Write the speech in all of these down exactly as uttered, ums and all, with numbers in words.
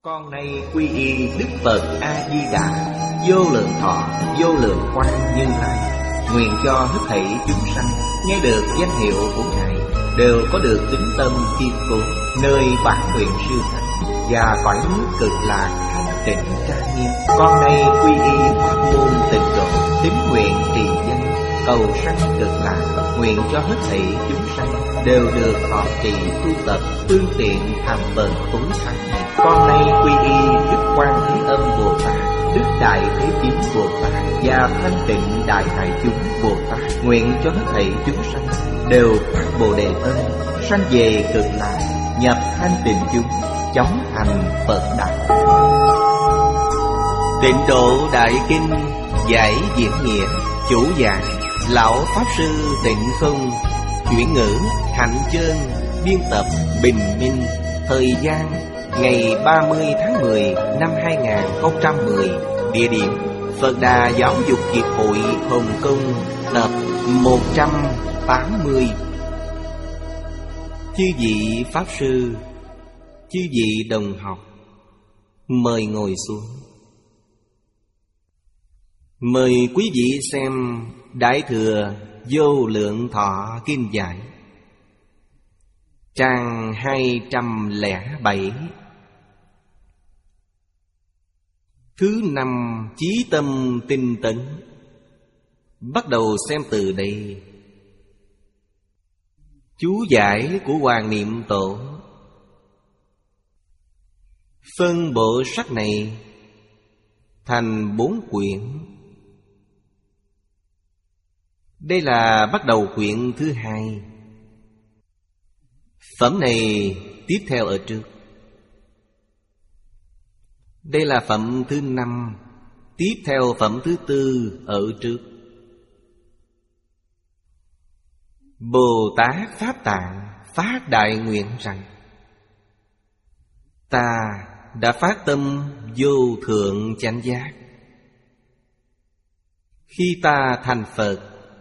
Con nay quy y Đức Phật A Di Đà, vô lượng thọ, vô lượng quang Như Lai. Nguyện cho hết thảy chúng sanh nghe được danh hiệu của Ngài đều có được tín tâm kiên cố, nơi bản nguyện siêu sanh và cõi nước cực lạc thanh tịnh trang nghiêm. Con nay quy y pháp môn tịnh độ, tín nguyện trì danh, cầu sanh cực lạc. Nguyện cho hết thảy chúng sanh đều được thọ trì tu tập, tương tiện thành bậc tối thắng. Con nay quy y Đức Quan Thế Âm Bồ Tát, Đức Đại Thế Chí Bồ Tát và Thanh Tịnh Đại Hải Chúng Bồ Tát. Nguyện cho hết thảy chúng sanh đều phát Bồ Đề Tâm, sanh về cực lạc, nhập thanh tịnh chúng, chóng thành Phật đạo. Tịnh Độ Đại Kinh giải diễn nghĩa, chủ giảng Lão Pháp Sư Tịnh Không, chuyển ngữ Hạnh Chương, biên tập Bình Minh. Thời gian ngày ba mươi tháng mười năm hai nghìn không trăm mười. Địa điểm Phật Đà Giáo dục Hiệp hội Hồng Kông, tập một trăm tám mươi. Chư vị Pháp Sư, chư vị đồng học, mời ngồi xuống. Mời quý vị xem Đại Thừa Vô Lượng Thọ Kinh Giải, trang hai trăm lẻ bảy. Thứ năm, chí tâm tinh tấn. Bắt đầu xem từ đây. Chú giải của Hoàng Niệm Tổ. Phân bộ sách này thành bốn quyển. Đây là bắt đầu quyển thứ hai. Phẩm này tiếp theo ở trước. Đây là phẩm thứ năm, tiếp theo phẩm thứ tư ở trước. Bồ Tát Pháp Tạng phát đại nguyện rằng: ta đã phát tâm vô thượng chánh giác. Khi ta thành Phật,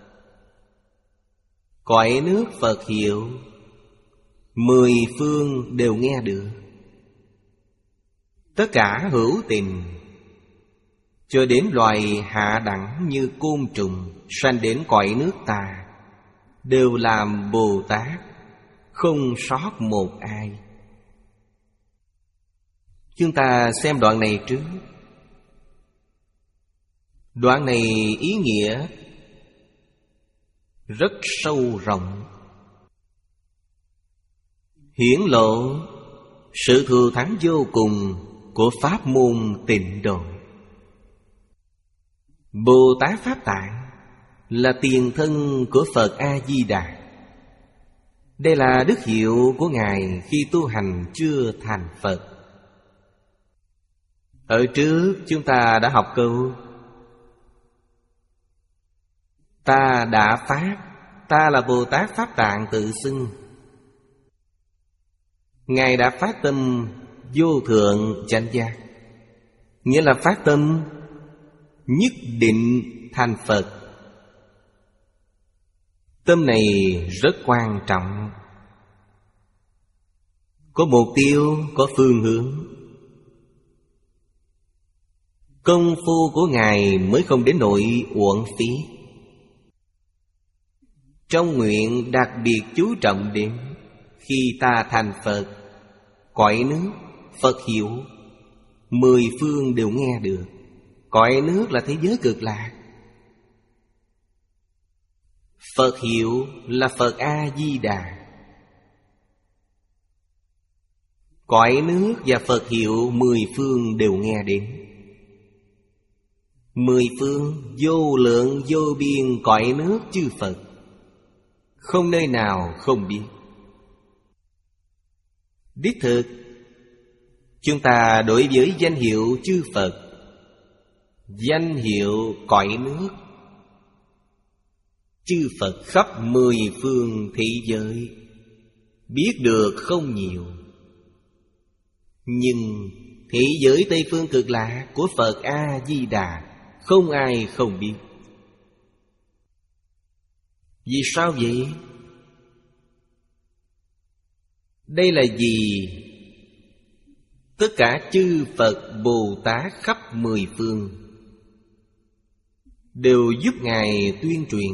cõi nước Phật hiệu mười phương đều nghe được. Tất cả hữu tình, cho đến loài hạ đẳng như côn trùng sanh đến cõi nước ta, đều làm Bồ Tát, không sót một ai. Chúng ta xem đoạn này trước. Đoạn này ý nghĩa rất sâu rộng, hiển lộ sự thừa thắng vô cùng của pháp môn tịnh độ. Bồ Tát Pháp Tạng là tiền thân của Phật A-di-đà. Đây là đức hiệu của Ngài khi tu hành chưa thành Phật. Ở trước chúng ta đã học câu: ta đã phát, ta là Bồ Tát Pháp Tạng tự xưng. Ngài đã phát tâm vô thượng chánh giác, nghĩa là phát tâm nhất định thành Phật. Tâm này rất quan trọng, có mục tiêu, có phương hướng. Công phu của Ngài mới không đến nỗi uổng phí. Trong nguyện đặc biệt chú trọng đến: khi ta thành Phật, cõi nước Phật hiệu mười phương đều nghe được. Cõi nước là thế giới cực lạc. Phật hiệu là Phật A-di-đà. Cõi nước và Phật hiệu mười phương đều nghe đến. Mười phương vô lượng vô biên cõi nước chư Phật, không nơi nào không biết. Đích thực, chúng ta đối với danh hiệu chư Phật, danh hiệu cõi nước, chư Phật khắp mười phương thế giới biết được không nhiều. Nhưng thế giới Tây phương cực lạc của Phật A-di-đà không ai không biết. Vì sao vậy? Đây là gì? Tất cả chư Phật Bồ Tát khắp mười phương đều giúp Ngài tuyên truyền.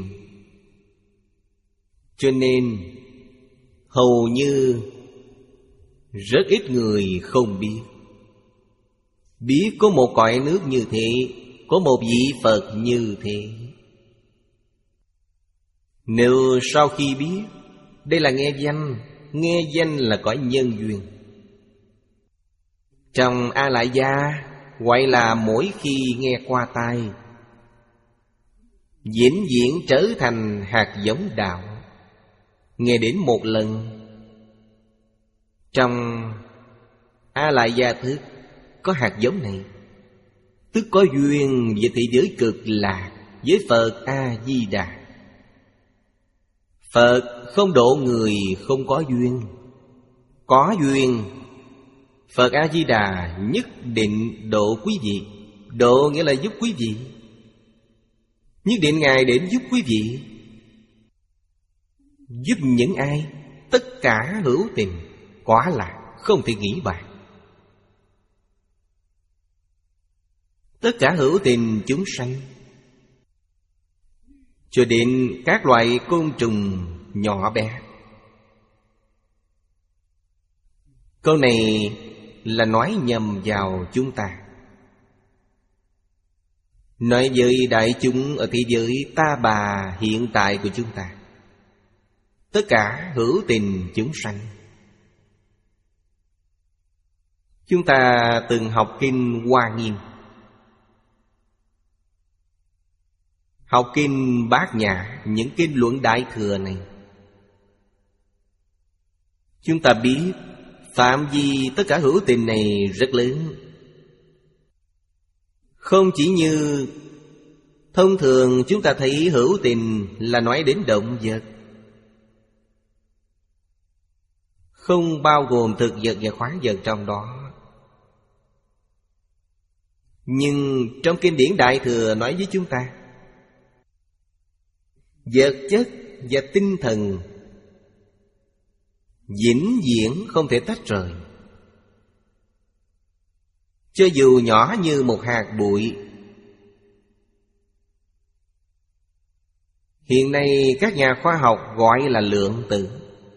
Cho nên hầu như rất ít người không biết. Biết có một cõi nước như thế, có một vị Phật như thế. Nếu sau khi biết, đây là nghe danh. Nghe danh là cõi nhân duyên. Trong A Lại Gia gọi là mỗi khi nghe qua tai, vĩnh viễn trở thành hạt giống đạo. Nghe đến một lần. Trong A Lại Gia thức có hạt giống này, tức có duyên về thế giới cực lạc với Phật A-di-đà. Phật không độ người không có duyên. Có duyên, Phật A-di-đà nhất định độ quý vị. Độ nghĩa là giúp quý vị. Nhất định Ngài đến giúp quý vị. Giúp những ai? Tất cả hữu tình. Quả là không thể nghĩ bàn. Tất cả hữu tình chúng sanh, cho đến các loại côn trùng nhỏ bé. Câu này là nói nhầm vào chúng ta, nói với đại chúng ở thế giới ta bà hiện tại của chúng ta. Tất cả hữu tình chúng sanh. Chúng ta từng học kinh Hoa Nghiêm, học kinh Bát Nhã, những kinh luận Đại Thừa này. Chúng ta biết phạm vi tất cả hữu tình này rất lớn. Không chỉ như thông thường chúng ta thấy hữu tình là nói đến động vật, không bao gồm thực vật và khoáng vật trong đó. Nhưng trong kinh điển Đại Thừa nói với chúng ta, vật chất và tinh thần vĩnh viễn không thể tách rời. Cho dù nhỏ như một hạt bụi. Hiện nay các nhà khoa học gọi là lượng tử.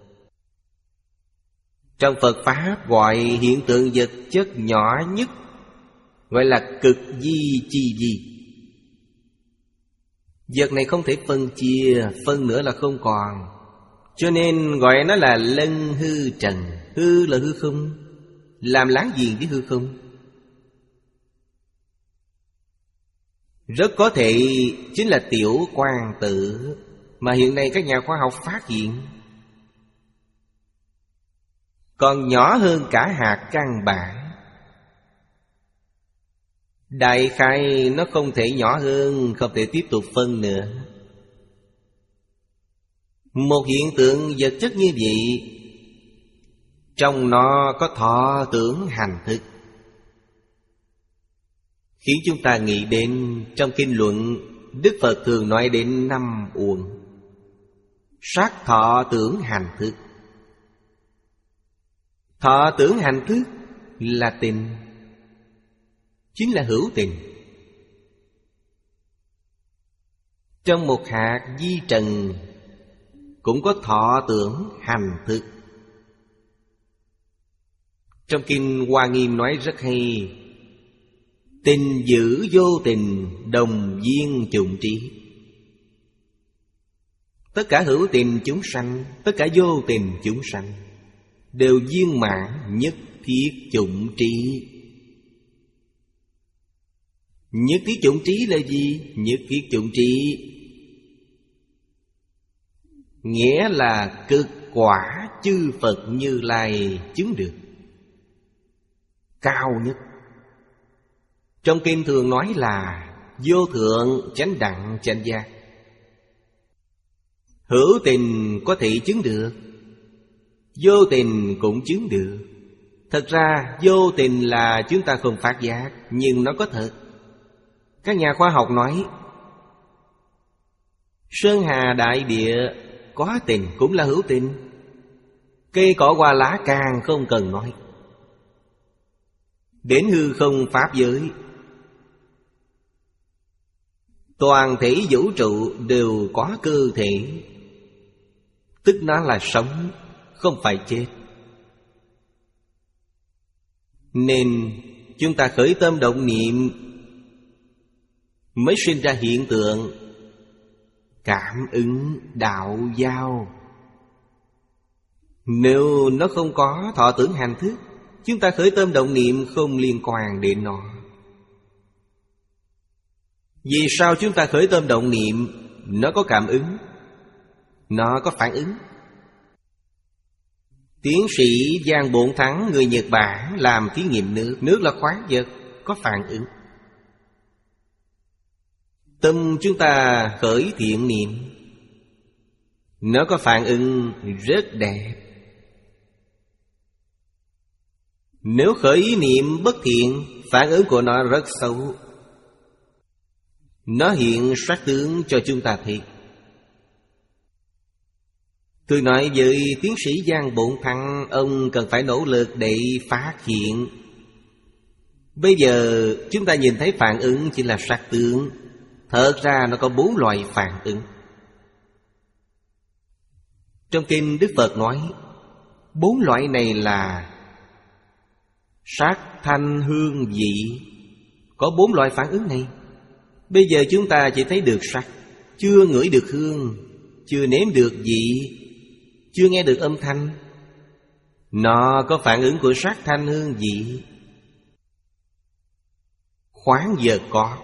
Trong Phật Pháp gọi hiện tượng vật chất nhỏ nhất gọi là cực di chi di. Vật này không thể phân chia, phân nữa là không còn. Cho nên gọi nó là lân hư trần. Hư là hư không, làm láng giềng với hư không. Rất có thể chính là tiểu quang tử mà hiện nay các nhà khoa học phát hiện. Còn nhỏ hơn cả hạt căn bản. Đại khái nó không thể nhỏ hơn, không thể tiếp tục phân nữa. Một hiện tượng vật chất như vậy, trong nó có thọ tưởng hành thức, khiến chúng ta nghĩ đến trong kinh luận Đức Phật thường nói đến năm uẩn: sắc thọ tưởng hành thức. Thọ tưởng hành thức là tình, chính là hữu tình. Trong một hạt di trần cũng có thọ tưởng hành thức. Trong kinh Hoa Nghiêm nói rất hay: tình giữ vô tình, đồng viên chủng trí. Tất cả hữu tình chúng sanh, tất cả vô tình chúng sanh đều viên mãn nhất thiết chủng trí. Nhất thiết chủng trí là gì? Nhất thiết chủng trí nghĩa là cực quả chư Phật Như Lai chứng được, cao nhất. Trong kinh thường nói là vô thượng chánh đẳng chánh giác. Hữu tình có thể chứng được, vô tình cũng chứng được. Thật ra vô tình là chúng ta không phát giác, nhưng nó có thật. Các nhà khoa học nói sơn hà đại địa có tình cũng là hữu tình. Cây cỏ hoa lá càng không cần nói. đến hư không pháp giới. Toàn thể vũ trụ đều có cơ thể, tức nó là sống, không phải chết. Nên chúng ta khởi tâm động niệm mới sinh ra hiện tượng cảm ứng đạo giao. Nếu nó không có thọ tưởng hành thức, chúng ta khởi tâm động niệm không liên quan đến nó. Vì sao chúng ta khởi tâm động niệm nó có cảm ứng, nó có phản ứng? Tiến sĩ Giang Bộn Thắng người Nhật Bản làm thí nghiệm nước. Nước là khoáng vật, có phản ứng. Tâm chúng ta khởi thiện niệm, nó có phản ứng rất đẹp. Nếu khởi ý niệm bất thiện, phản ứng của nó rất xấu. Nó hiện sắc tướng cho chúng ta thấy. Tôi nói với tiến sĩ Giang Bộn Thắng, ông cần phải nỗ lực để phát hiện. Bây giờ chúng ta nhìn thấy phản ứng chỉ là sắc tướng. Thật ra nó có bốn loại phản ứng. Trong kinh Đức Phật nói bốn loại này là sắc, thanh, hương, vị. Có bốn loại phản ứng này. Bây giờ chúng ta chỉ thấy được sắc, chưa ngửi được hương, chưa nếm được vị, chưa nghe được âm thanh. Nó có phản ứng của sắc, thanh, hương, vị. Khoáng vật có,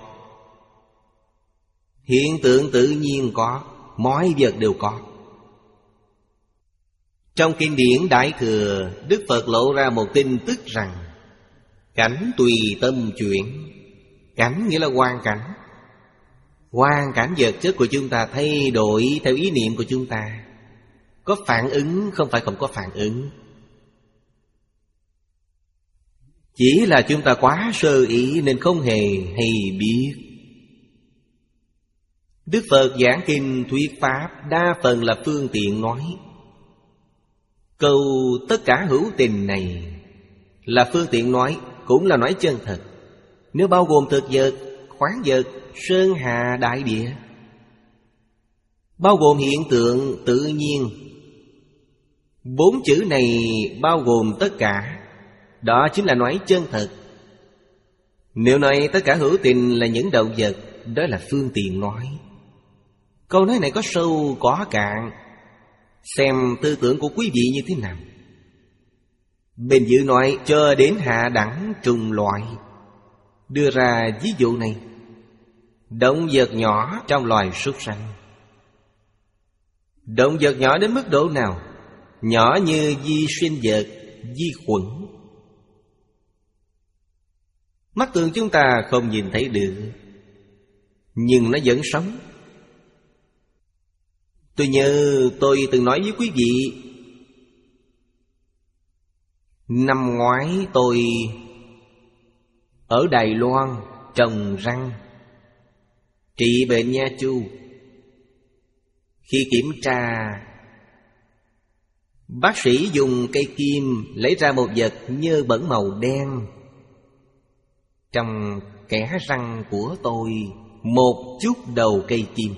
hiện tượng tự nhiên có, mọi vật đều có. Trong kinh điển Đại Thừa, Đức Phật lộ ra một tin tức rằng cảnh tùy tâm chuyển. Cảnh nghĩa là hoàn cảnh. Hoàn cảnh vật chất của chúng ta thay đổi theo ý niệm của chúng ta. Có phản ứng, không phải không có phản ứng. Chỉ là chúng ta quá sơ ý nên không hề hay biết. Đức Phật giảng kinh thuyết pháp đa phần là phương tiện nói. Câu tất cả hữu tình này là phương tiện nói, cũng là nói chân thật. Nếu bao gồm thực vật, khoáng vật, sơn hà đại địa, bao gồm hiện tượng tự nhiên, bốn chữ này bao gồm tất cả. Đó chính là nói chân thật. Nếu nói tất cả hữu tình là những động vật, đó là phương tiện nói. Câu nói này có sâu có cạn, xem tư tưởng của quý vị như thế nào. Bên dưới nói cho đến hạ đẳng trùng loại, đưa ra ví dụ này. Động vật nhỏ trong loài súc sanh. Động vật nhỏ đến mức độ nào? Nhỏ như vi sinh vật, vi khuẩn. Mắt thường chúng ta không nhìn thấy được, nhưng nó vẫn sống. Tôi nhớ tôi từng nói với quý vị, năm ngoái tôi ở Đài Loan trồng răng, trị bệnh nha chu. Khi kiểm tra, bác sĩ dùng cây kim lấy ra một vật nhơ bẩn màu đen. Trong kẽ răng của tôi một chút đầu cây kim,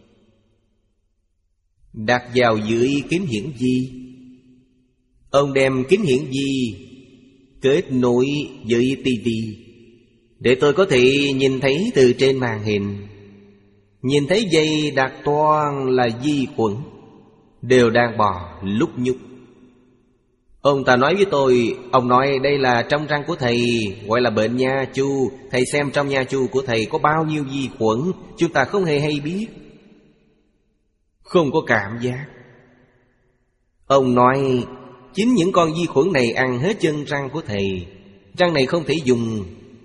đặt vào dưới kính hiển vi. Ông đem kính hiển vi kết nối với tivi để tôi có thể nhìn thấy từ trên màn hình. Nhìn thấy dây đặt toàn là vi khuẩn, đều đang bò lúc nhúc. Ông ta nói với tôi, ông nói đây là trong răng của thầy, gọi là bệnh nha chu. Thầy xem trong nha chu của thầy có bao nhiêu vi khuẩn, chúng ta không hề hay biết, không có cảm giác. Ông nói chính những con vi khuẩn này ăn hết chân răng của thầy. Răng này không thể dùng,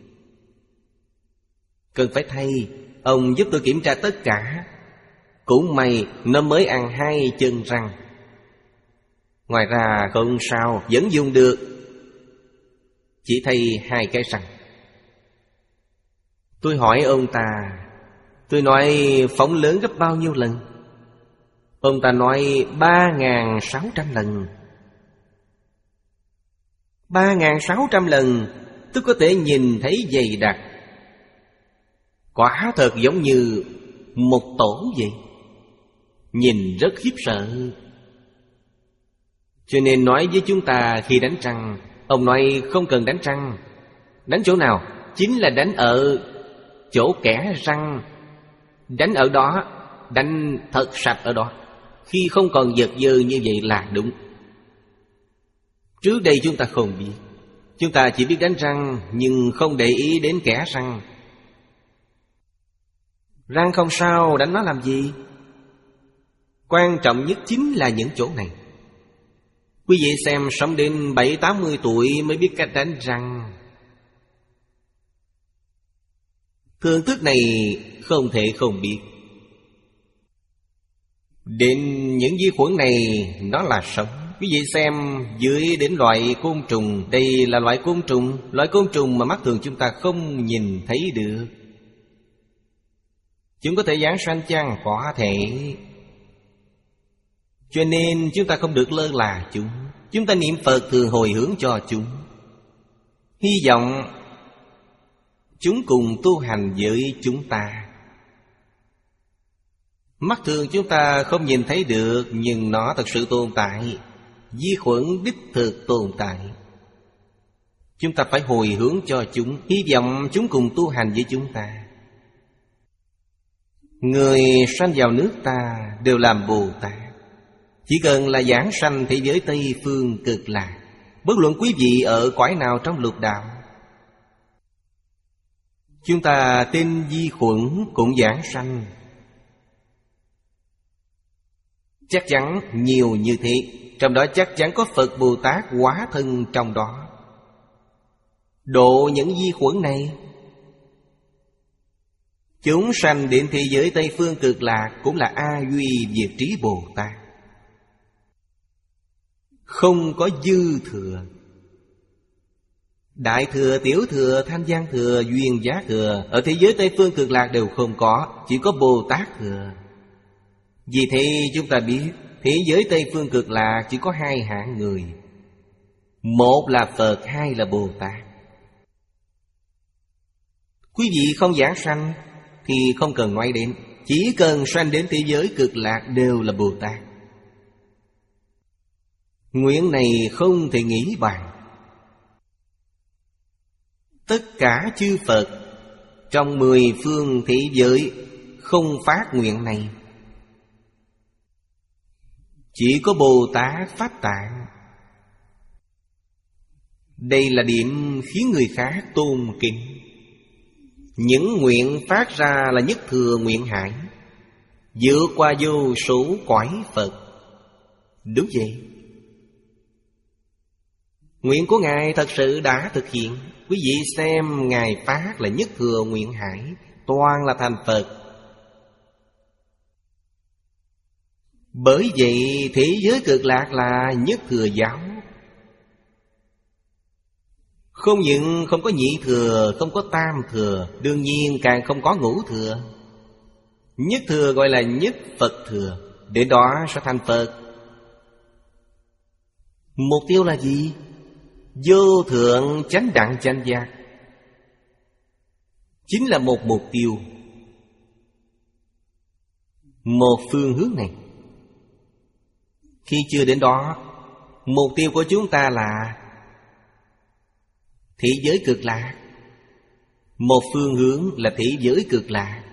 cần phải thay. Ông giúp tôi kiểm tra tất cả. Cũng may nó mới ăn hai chân răng, ngoài ra không sao, vẫn dùng được. Chỉ thay hai cái răng. Tôi hỏi ông ta, tôi nói phóng lớn gấp bao nhiêu lần? Ông ta nói ba ngàn sáu trăm lần. Ba ngàn sáu trăm lần. tức có thể nhìn thấy dày đặc. Quả thật giống như một tổ vậy, nhìn rất khiếp sợ. Cho nên nói với chúng ta khi đánh răng, ông nói không cần đánh răng. Đánh chỗ nào? Chính là đánh ở chỗ kẽ răng. Đánh ở đó, đánh thật sạch ở đó. Khi không còn vật dơ như vậy là đúng. Trước đây chúng ta không biết. Chúng ta chỉ biết đánh răng, nhưng không để ý đến kẽ răng. Răng không sao, đánh nó làm gì? Quan trọng nhất chính là những chỗ này. Quý vị xem, sống đến bảy tám mươi tuổi mới biết cách đánh răng. Thưởng thức này không thể không biết. Đến những vi khuẩn này nó là sống. Quý vị xem dưới đến loại côn trùng. Đây là loại côn trùng. Loại côn trùng mà mắt thường chúng ta không nhìn thấy được. Chúng có thể giáng sanh chăng? Có thể. Cho nên chúng ta không được lơ là chúng. Chúng ta niệm Phật thường hồi hướng cho chúng. Hy vọng chúng cùng tu hành với chúng ta. Mắt thường chúng ta không nhìn thấy được, nhưng nó thật sự tồn tại. Vi khuẩn đích thực tồn tại. Chúng ta phải hồi hướng cho chúng, hy vọng chúng cùng tu hành với chúng ta. Người sanh vào nước ta đều làm Bồ Tát. Chỉ cần là giảng sanh thế giới Tây Phương Cực Lạc, bất luận quý vị ở cõi nào trong lục đạo, chúng ta tin vi khuẩn cũng giảng sanh. Chắc chắn nhiều như thế. Trong đó chắc chắn có Phật Bồ Tát hóa thân trong đó, độ những vi khuẩn này. Chúng sanh đến thế giới Tây Phương Cực Lạc cũng là A Duy Diệt Trí Bồ Tát, không có dư thừa. Đại thừa, tiểu thừa, thanh văn thừa, duyên giác thừa ở thế giới Tây Phương Cực Lạc đều không có, chỉ có Bồ Tát thừa. Vì thế chúng ta biết thế giới Tây Phương Cực Lạc chỉ có hai hạng người. Một là Phật, hai là Bồ Tát. Quý vị không giảng sanh thì không cần nói đến. Chỉ cần sanh đến thế giới Cực Lạc đều là Bồ Tát. Nguyện này không thể nghĩ bàn. Tất cả chư Phật trong mười phương thế giới không phát nguyện này. Chỉ có Bồ Tát Pháp Tạng. Đây là điểm khiến người khác tôn kính. Những nguyện phát ra là nhất thừa nguyện hải, vượt qua vô số cõi Phật. Đúng vậy. Nguyện của Ngài thật sự đã thực hiện. Quý vị xem Ngài phát là nhất thừa nguyện hải, toàn là thành Phật. Bởi vậy thế giới Cực Lạc là nhất thừa giáo. Không những không có nhị thừa, không có tam thừa, đương nhiên càng không có ngũ thừa. Nhất thừa gọi là nhất Phật thừa. Đến đó sẽ thành Phật. Mục tiêu là gì? Vô thượng chánh đẳng chánh giác. Chính là một mục tiêu, một phương hướng này. Khi chưa đến đó, mục tiêu của chúng ta là thế giới Cực Lạc. Một phương hướng là thế giới Cực Lạc.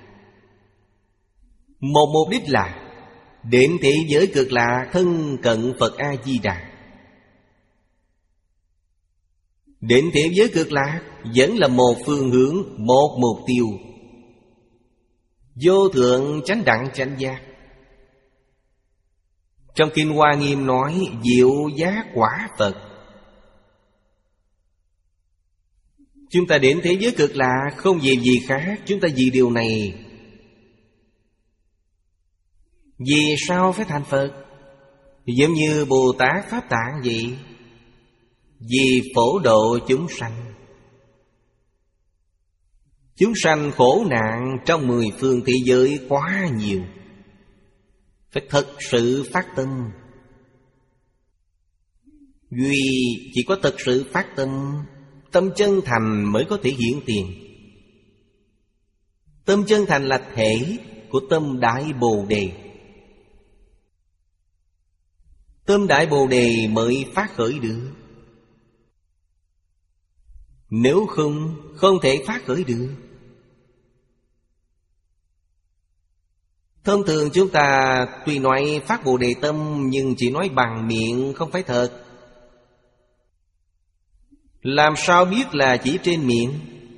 Một mục đích là đến thế giới Cực Lạc thân cận Phật A-di-đà. Đến thế giới Cực Lạc vẫn là một phương hướng, một mục tiêu. Vô thượng chánh đẳng chánh giác. Trong Kinh Hoa Nghiêm nói diệu giác quả Phật. Chúng ta đến thế giới Cực Lạc không vì gì khác. Chúng ta vì điều này. Vì sao phải thành Phật? Giống như Bồ Tát Pháp Tạng vậy. Vì phổ độ chúng sanh. Chúng sanh khổ nạn trong mười phương thế giới quá nhiều. Phải thật sự phát tâm. Duy chỉ có thật sự phát tâm Tâm chân thành mới có thể hiện tiền. Tâm chân thành là thể của tâm Đại Bồ Đề. Tâm Đại Bồ Đề mới phát khởi được. Nếu không, không thể phát khởi được. Thông thường chúng ta tuy nói phát Bồ Đề tâm, nhưng chỉ nói bằng miệng không phải thật. Làm sao biết là chỉ trên miệng?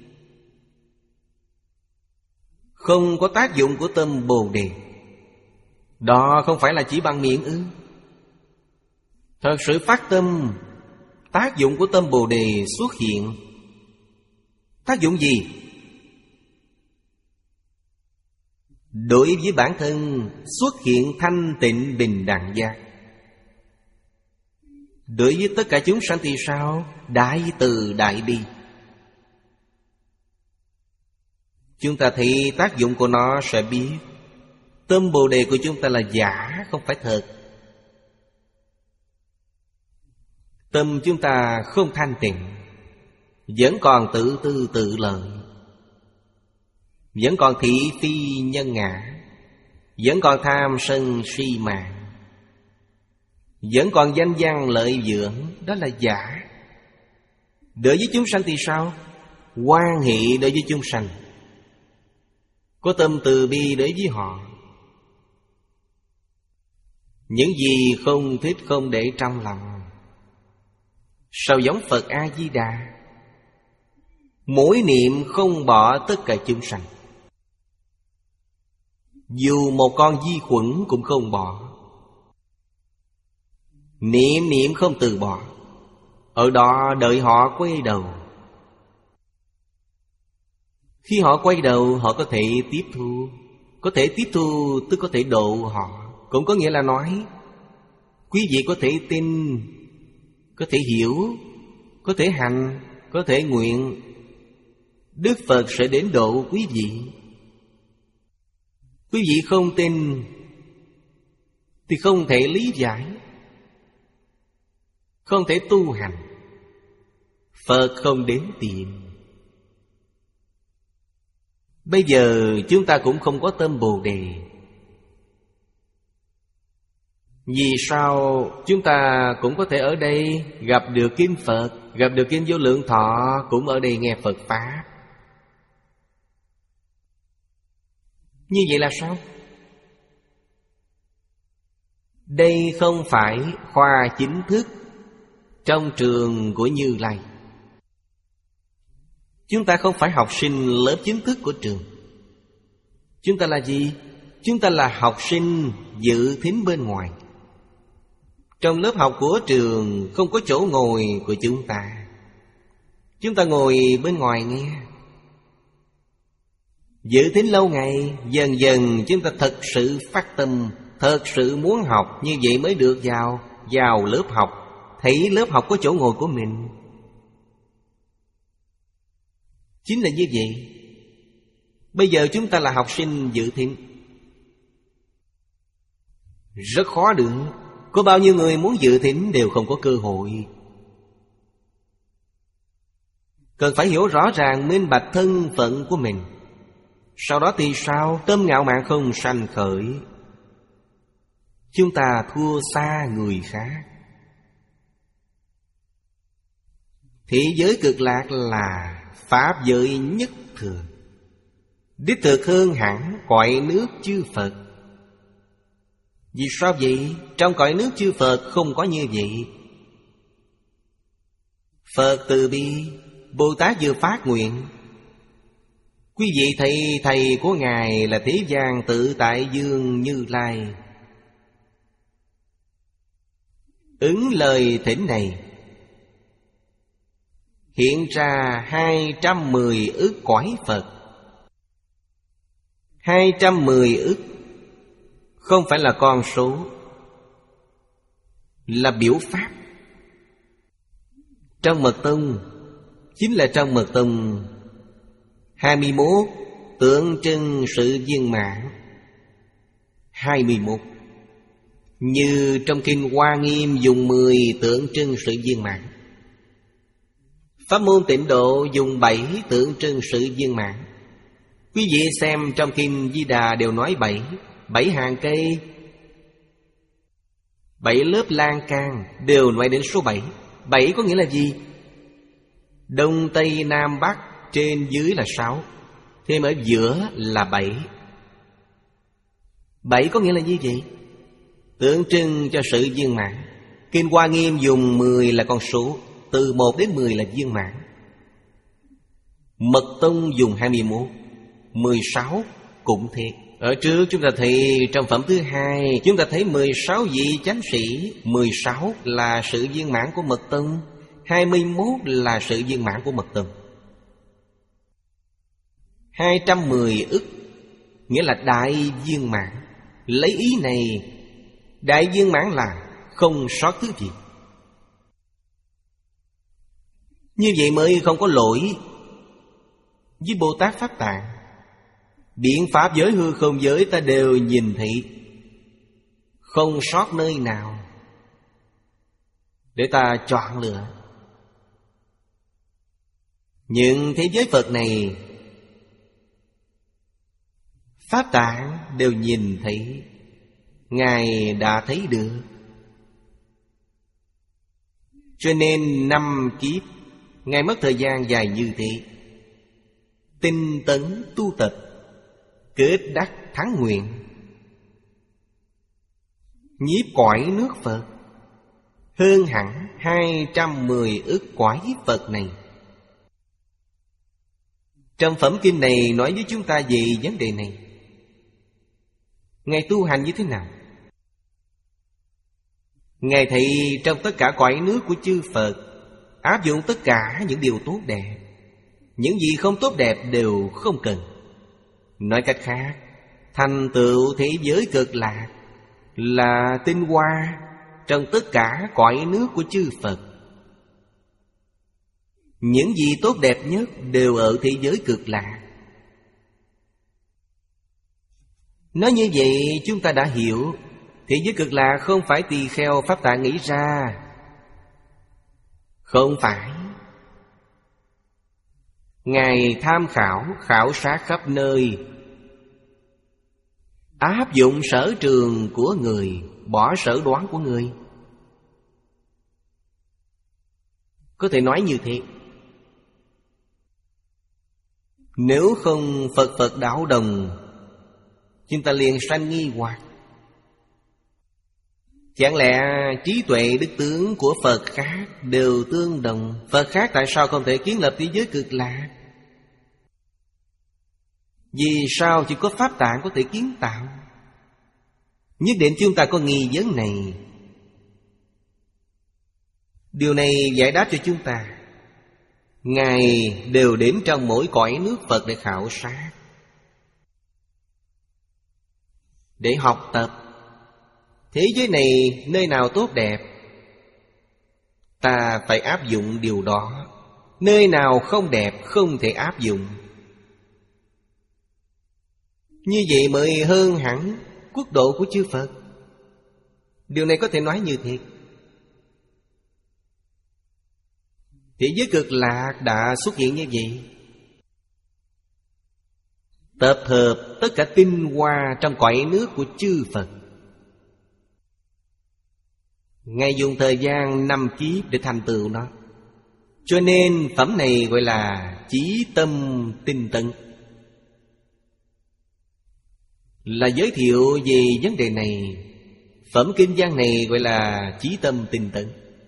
Không có tác dụng của tâm Bồ Đề. Đó không phải là chỉ bằng miệng ư? Thật sự phát tâm, tác dụng của tâm Bồ Đề xuất hiện. Tác dụng gì? Đối với bản thân xuất hiện thanh tịnh bình đẳng giác. Đối với tất cả chúng sanh thì sao? Đại từ đại bi. Chúng ta thấy tác dụng của nó sẽ biết tâm Bồ Đề của chúng ta là giả, không phải thật. Tâm chúng ta không thanh tịnh, vẫn còn tự tư tự lợi, vẫn còn thị phi nhân ngã, vẫn còn tham sân si mạng, vẫn còn danh văn lợi dưỡng. Đó là giả. Đối với chúng sanh thì sao? Hoan hỷ đối với chúng sanh, có tâm từ bi đối với họ. Những gì không thích không để trong lòng. Sao giống Phật A-di-đà? Mỗi niệm không bỏ tất cả chúng sanh. Dù một con vi khuẩn cũng không bỏ. Niệm niệm không từ bỏ. Ở đó đợi họ quay đầu. Khi họ quay đầu, họ có thể tiếp thu. Có thể tiếp thu tức có thể độ họ. Cũng có nghĩa là nói quý vị có thể tin, có thể hiểu, có thể hành, có thể nguyện, Đức Phật sẽ đến độ quý vị. Quý vị không tin thì không thể lý giải, không thể tu hành. Phật không đến tìm. Bây giờ chúng ta cũng không có tâm Bồ Đề. Vì sao chúng ta cũng có thể ở đây gặp được Kinh Phật, gặp được Kinh Vô Lượng Thọ, cũng ở đây nghe Phật Pháp? Như vậy là sao? Đây không phải khoa chính thức trong trường của Như Lai. Chúng ta không phải học sinh lớp chính thức của trường. Chúng ta là gì? Chúng ta là học sinh dự thính bên ngoài. Trong lớp học của trường không có chỗ ngồi của chúng ta. Chúng ta ngồi bên ngoài nghe. Dự thính lâu ngày, dần dần chúng ta thật sự phát tâm, thật sự muốn học, như vậy mới được vào vào lớp học, thấy lớp học có chỗ ngồi của mình. Chính là như vậy. Bây giờ chúng ta là học sinh dự thính, rất khó được. Có bao nhiêu người muốn dự thính đều không có cơ hội. Cần phải hiểu rõ ràng minh bạch thân phận của mình. Sau đó thì sao? Tâm ngạo mạn không sanh khởi. Chúng ta thua xa người khác. Thế giới cực lạc là pháp giới nhất thường, đích thực hơn hẳn cõi nước chư Phật. Vì sao vậy? Trong cõi nước chư Phật không có như vậy. Phật từ bi, Bồ Tát vừa phát nguyện. Quý vị thầy thầy của Ngài là Thế gian tự tại dương Như Lai. Ứng lời thỉnh này, hiện ra hai trăm mười ức cõi Phật. Hai trăm mười ức không phải là con số, là biểu pháp. Trong Mật Tông, chính là trong Mật Tông hai mươi mốt tượng trưng sự viên mãn. Hai mươi mốt. Như trong Kinh Hoa Nghiêm dùng mười tượng trưng sự viên mãn. Pháp môn Tịnh Độ dùng bảy tượng trưng sự viên mãn. Quý vị xem trong Kinh Di Đà đều nói bảy. Bảy hàng cây, bảy lớp lan can đều nói đến số bảy. Bảy có nghĩa là gì? Đông, Tây, Nam, Bắc, trên dưới là sáu, thêm ở giữa là bảy. Bảy có nghĩa là gì vậy? Tượng trưng cho sự viên mãn. Kinh Hoa Nghiêm dùng mười là con số, từ một đến mười là viên mãn. Mật Tông dùng hai mươi mốt, mười sáu cũng thế. Ở trước chúng ta thấy trong phẩm thứ hai, chúng ta thấy mười sáu vị chánh sĩ. Mười sáu là sự viên mãn của Mật Tông, hai mươi mốt là sự viên mãn của Mật Tông. Hai trăm mười ức nghĩa là đại viên mãn. Lấy ý này, đại viên mãn là không sót thứ gì. Như vậy mới không có lỗi với Bồ Tát Pháp Tạng. Biện pháp giới hư không giới ta đều nhìn thấy, không sót nơi nào để ta chọn lựa. Những thế giới Phật này, Pháp Tạng đều nhìn thấy, Ngài đã thấy được. Cho nên năm kiếp Ngài mất thời gian dài như thế, tinh tấn tu tập, kết đắc thắng nguyện, nhiếp cõi nước Phật hơn hẳn hai trăm mười ức cõi Phật này. Trong phẩm kinh này nói với chúng ta về vấn đề này. Ngài tu hành như thế nào? Ngài thấy trong tất cả cõi nước của chư Phật áp dụng tất cả những điều tốt đẹp. Những gì không tốt đẹp đều không cần. Nói cách khác, thành tựu thế giới cực lạc là tinh hoa trong tất cả cõi nước của chư Phật. Những gì tốt đẹp nhất đều ở thế giới cực lạc. Nói như vậy chúng ta đã hiểu thế giới cực lạc không phải tỳ kheo Pháp Tạng nghĩ ra. Không phải. Ngài tham khảo, khảo sát khắp nơi, áp dụng sở trường của người, bỏ sở đoán của người. Có thể nói như thế. Nếu không Phật Phật đạo đồng, chúng ta liền sanh nghi hoặc. Chẳng lẽ trí tuệ đức tướng của Phật khác đều tương đồng? Phật khác tại sao không thể kiến lập thế giới cực lạc? Vì sao chỉ có Pháp Tạng có thể kiến tạo? Nhất định chúng ta có nghi vấn này. Điều này giải đáp cho chúng ta. Ngài đều đến trong mỗi cõi nước Phật để khảo sát, để học tập. Thế giới này nơi nào tốt đẹp, ta phải áp dụng điều đó. Nơi nào không đẹp không thể áp dụng. Như vậy mới hơn hẳn quốc độ của chư Phật. Điều này có thể nói như thế. Thế giới cực lạc đã xuất hiện như vậy, tập hợp tất cả tinh hoa trong cõi nước của chư Phật. Ngài dùng thời gian năm kiếp để thành tựu nó. Cho nên phẩm này gọi là chí tâm tinh tấn, là giới thiệu về vấn đề này. Phẩm kinh văn này gọi là chí tâm tinh tấn.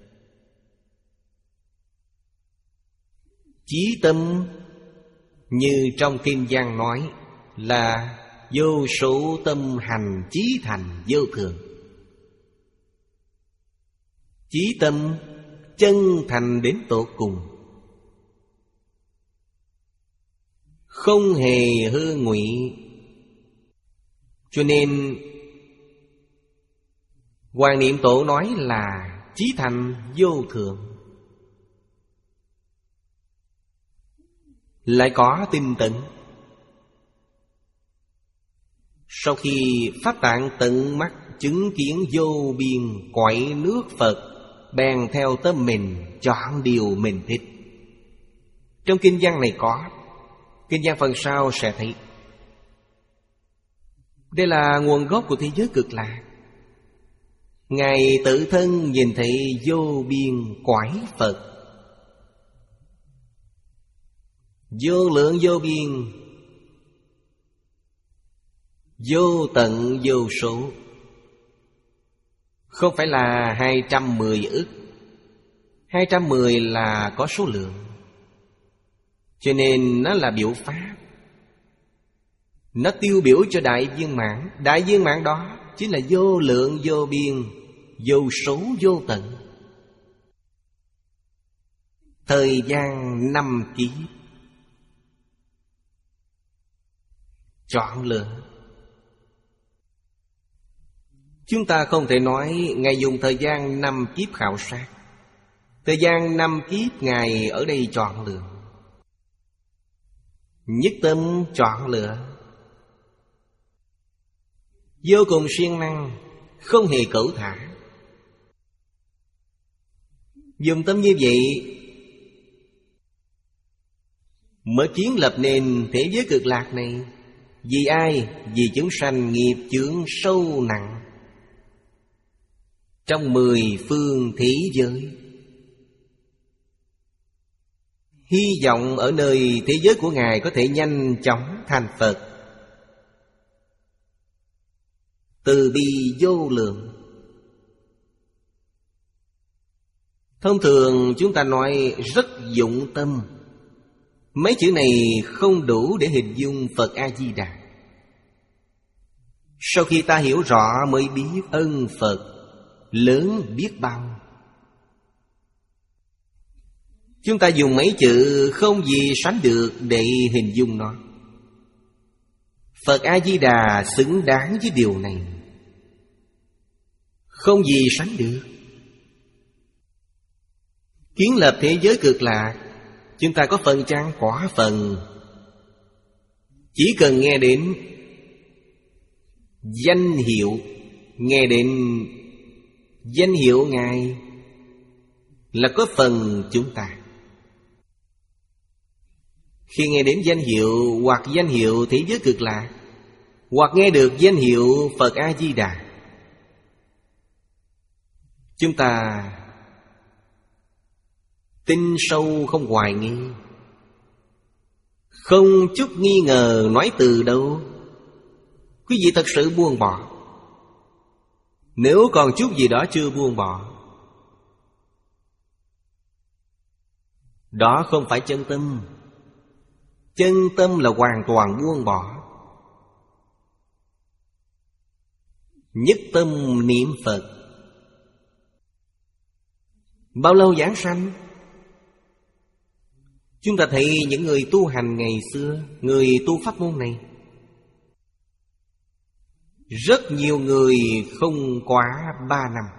Chí tâm như trong kinh văn nói là vô số tâm hành chí thành vô thường. Chí tâm chân thành đến tột cùng, không hề hư ngụy. Cho nên Hoàng Niệm Tổ nói là chí thành vô thường. Lại có tinh tấn. Sau khi Pháp Tạng tận mắt chứng kiến vô biên cõi nước Phật, bèn theo tâm mình chọn điều mình thích. Trong kinh văn này có, kinh văn phần sau sẽ thấy. Đây là nguồn gốc của thế giới cực lạc. Ngài tự thân nhìn thấy vô biên quải Phật, vô lượng vô biên, vô tận vô số. Không phải là hai trăm mười ức. Hai trăm mười là có số lượng, cho nên nó là biểu pháp. Nó tiêu biểu cho đại viên mãn. Đại viên mãn đó chính là vô lượng vô biên, vô số vô tận. Thời gian năm kiếp chọn lựa. Chúng ta không thể nói Ngài dùng thời gian năm kiếp khảo sát. Thời gian năm kiếp Ngài ở đây chọn lựa, nhất tâm chọn lựa, vô cùng siêng năng, không hề cẩu thả. Dùng tâm như vậy mới kiến lập nên thế giới cực lạc này. Vì ai? Vì chúng sanh nghiệp chướng sâu nặng trong mười phương thế giới. Hy vọng ở nơi thế giới của Ngài có thể nhanh chóng thành Phật. Từ bi vô lượng. Thông thường chúng ta nói rất dụng tâm. Mấy chữ này không đủ để hình dung Phật A-di-đà. Sau khi ta hiểu rõ mới biết ân Phật lớn biết bao. Chúng ta dùng mấy chữ không gì sánh được để hình dung nó. Phật A-di-đà xứng đáng với điều này, không gì sánh được. Kiến lập thế giới cực lạc, chúng ta có phần chăng? Quả phần. Chỉ cần nghe đến danh hiệu, nghe đến danh hiệu Ngài là có phần chúng ta. Khi nghe đến danh hiệu hoặc danh hiệu thế giới cực lạc, hoặc nghe được danh hiệu Phật A-di-đà, chúng ta tin sâu không hoài nghi, không chút nghi ngờ nói từ đâu. Quý vị thật sự buông bỏ. Nếu còn chút gì đó chưa buông bỏ, đó không phải chân tâm. Chân tâm là hoàn toàn buông bỏ. Nhất tâm niệm Phật. Bao lâu giảng sanh? Chúng ta thấy những người tu hành ngày xưa, người tu pháp môn này, rất nhiều người không quá ba năm.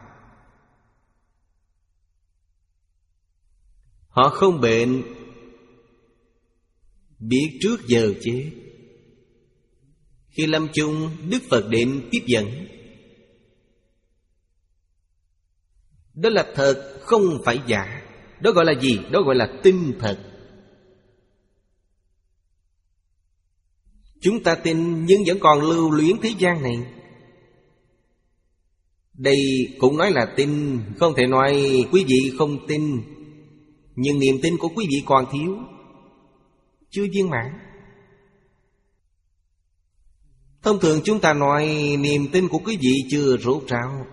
Họ không bệnh, biết trước giờ chết. Khi lâm chung, Đức Phật đến tiếp dẫn. Đó là thật, không phải giả. Đó gọi là gì? Đó gọi là tin thật. Chúng ta tin nhưng vẫn còn lưu luyến thế gian này. Đây cũng nói là tin, không thể nói quý vị không tin. Nhưng niềm tin của quý vị còn thiếu, chưa viên mãn. Thông thường chúng ta nói niềm tin của quý vị chưa rốt ráo.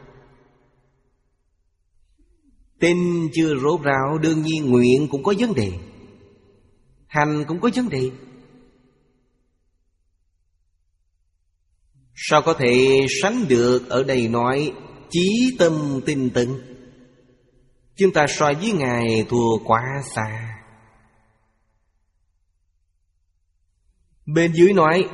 Tin chưa rốt ráo, đương nhiên nguyện cũng có vấn đề, hành cũng có vấn đề. Sao có thể sánh được? Ở đây nói chí tâm tinh tấn. Chúng ta so với Ngài thua quá xa. Bên dưới nói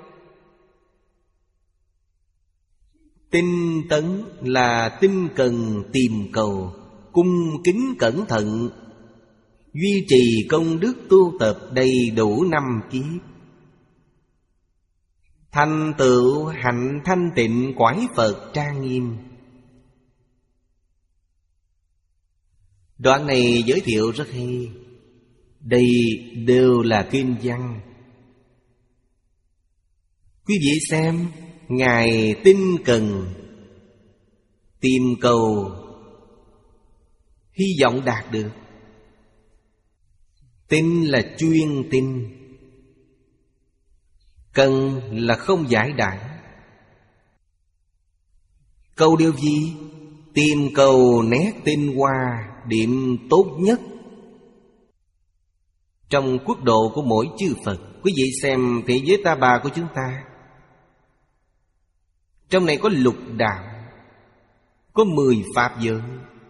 tinh tấn là tinh cần tìm cầu, cung kính cẩn thận, duy trì công đức tu tập đầy đủ năm kiếp, thành tựu hạnh thanh tịnh quải Phật trang nghiêm. Đoạn này giới thiệu rất hay. Đây đều là kinh văn. Quý vị xem, Ngài tinh cần tìm cầu, hy vọng đạt được. Tin là chuyên tin, cần là không giải đãi. Cầu điều gì? Tìm cầu nét tinh hoa, điểm tốt nhất trong quốc độ của mỗi chư Phật. Quý vị xem thế giới Ta Bà của chúng ta, trong này có lục đạo, có mười pháp giới.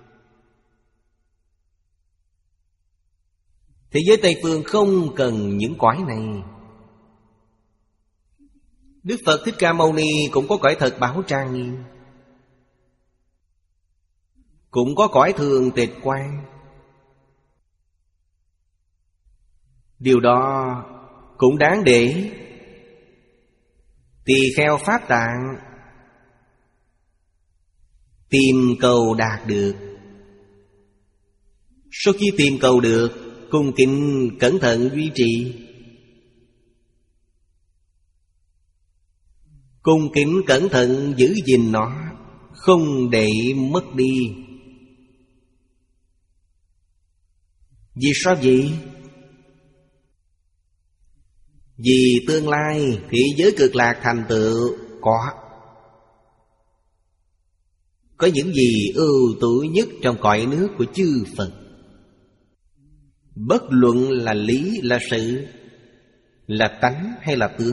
Thế giới Tây Phương không cần những cõi này. Đức Phật Thích Ca Mâu Ni cũng có cõi thật Bảo Trang Nghiêm, cũng có cõi thường Tịch Quan. Điều đó cũng đáng để tỳ kheo Pháp Tạng tìm cầu đạt được. Sau khi tìm cầu được, cung kính cẩn thận duy trì. Cung kính cẩn thận giữ gìn nó, không để mất đi. Vì sao vậy? Vì tương lai thế giới Cực Lạc thành tựu có Có những gì ưu tú nhất trong cõi nước của chư Phật. Bất luận là lý, là sự, là tánh hay là tướng,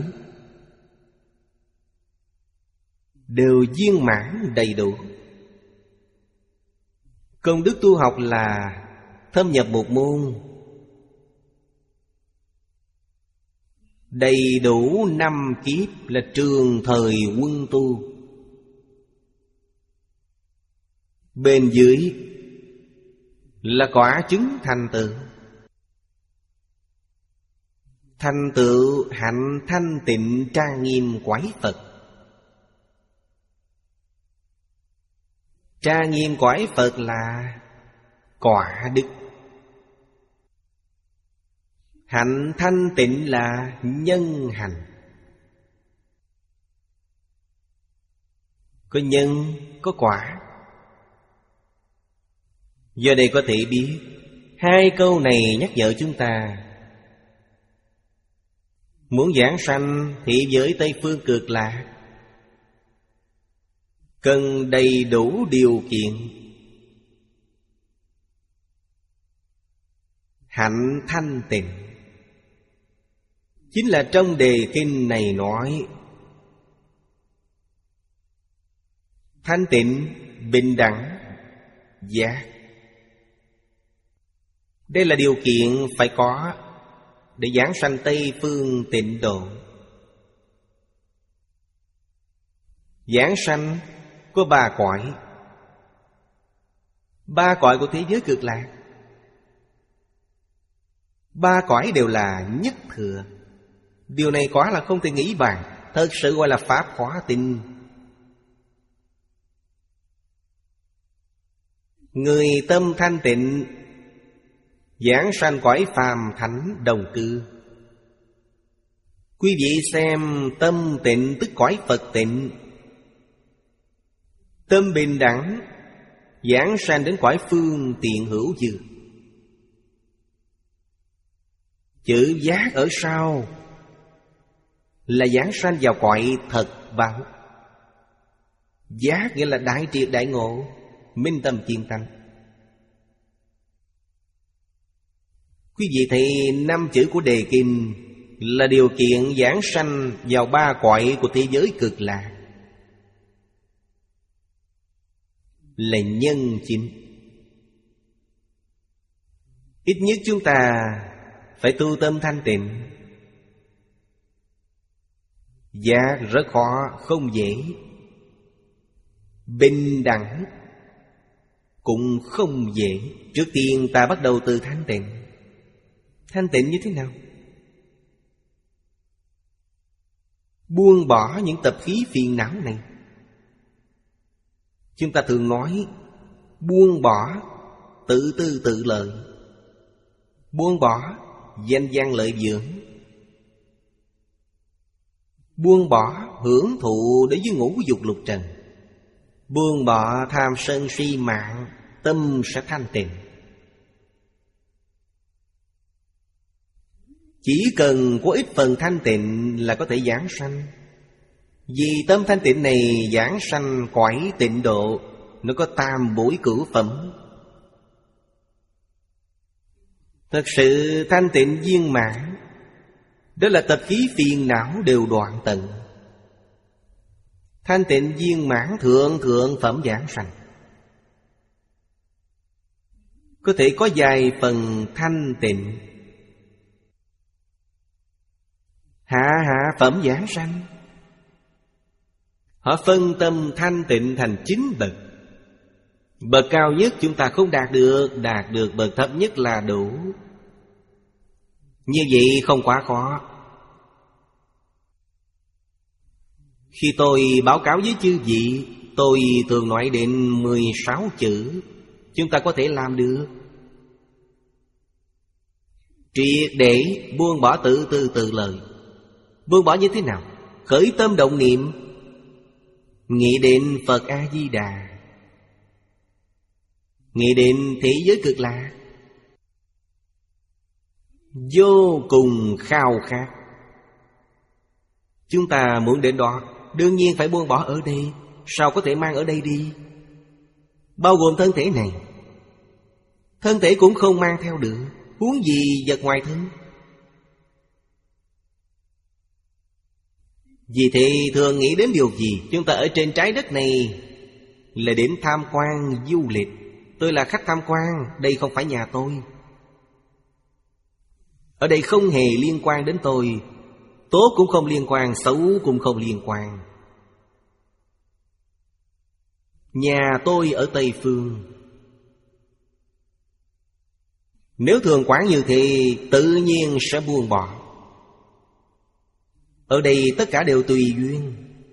đều viên mãn đầy đủ. Công đức tu học là thâm nhập một môn, đầy đủ năm kiếp là trường thời quân tu. Bên dưới là quả chứng thành tựu, thành tựu hạnh thanh tịnh trang nghiêm quái Phật. Trang nghiêm quái Phật là quả đức, hạnh thanh tịnh là nhân hành. Có nhân, có quả. Do đây có thể biết, hai câu này nhắc nhở chúng ta, muốn giảng sanh thị giới Tây Phương Cực Lạc, cần đầy đủ điều kiện. Hạnh thanh tịnh chính là trong đề kinh này nói thanh tịnh, bình đẳng, giác. Đây là điều kiện phải có để giảng sanh Tây Phương Tịnh Độ. Giảng sanh có ba cõi, ba cõi của thế giới Cực Lạc. Ba cõi đều là nhất thừa. Điều này quả là không thể nghĩ bàn, thật sự gọi là pháp hóa tinh. Người tâm thanh tịnh giảng sanh cõi phàm thánh đồng cư. Quý vị xem, tâm tịnh tức cõi Phật tịnh, tâm bình đẳng giảng sanh đến cõi phương tiện hữu dư. Chữ giác ở sau là giảng sanh vào cõi thật báo. Giác nghĩa là đại triệt đại ngộ, minh tâm chiêm tánh. Quý vị thấy năm chữ của đề kinh là điều kiện giảng sanh vào ba cõi của thế giới Cực Lạc, là nhân chính. Ít nhất chúng ta phải tu tâm thanh tịnh. Giác rất khó, không dễ. Bình đẳng cũng không dễ. Trước tiên ta bắt đầu từ thanh tịnh. Thanh tịnh như thế nào? Buông bỏ những tập khí phiền não này. Chúng ta thường nói buông bỏ tự tư tự lợi. Buông bỏ danh văn lợi dưỡng. Buông bỏ hưởng thụ đối với ngũ dục lục trần, buông bỏ tham sân si mạng, tâm sẽ thanh tịnh. Chỉ cần có ít phần thanh tịnh là có thể giảng sanh. Vì tâm thanh tịnh này giảng sanh cõi tịnh độ, nó có tam bối cửu phẩm. Thật sự thanh tịnh viên mãn, đó là tập khí phiền não đều đoạn tận. Thanh tịnh viên mãn thượng thượng phẩm giảng sanh. Có thể có vài phần thanh tịnh, hạ hạ phẩm giảng sanh. Họ phân tâm thanh tịnh thành chín bậc. Bậc cao nhất chúng ta không đạt được, đạt được bậc thấp nhất là đủ. Như vậy không quá khó. Khi tôi báo cáo với chư vị, tôi thường nói đến mười sáu chữ. Chúng ta có thể làm được. Triệt để buông bỏ tự tư tự lợi. Buông bỏ như thế nào? Khởi tâm động niệm, nghĩ đến Phật A-di-đà, nghĩ đến thế giới cực lạc, vô cùng khao khát. Chúng ta muốn đến đó, đương nhiên phải buông bỏ ở đây. Sao có thể mang ở đây đi? Bao gồm thân thể này. Thân thể cũng không mang theo được, huống gì vật ngoài thân. Vì thế thường nghĩ đến điều gì? Chúng ta ở trên trái đất này là đến tham quan du lịch. Tôi là khách tham quan, đây không phải nhà tôi. Ở đây không hề liên quan đến tôi. Tốt cũng không liên quan, xấu cũng không liên quan. Nhà tôi ở Tây Phương. Nếu thường quán như thế, tự nhiên sẽ buông bỏ. Ở đây tất cả đều tùy duyên.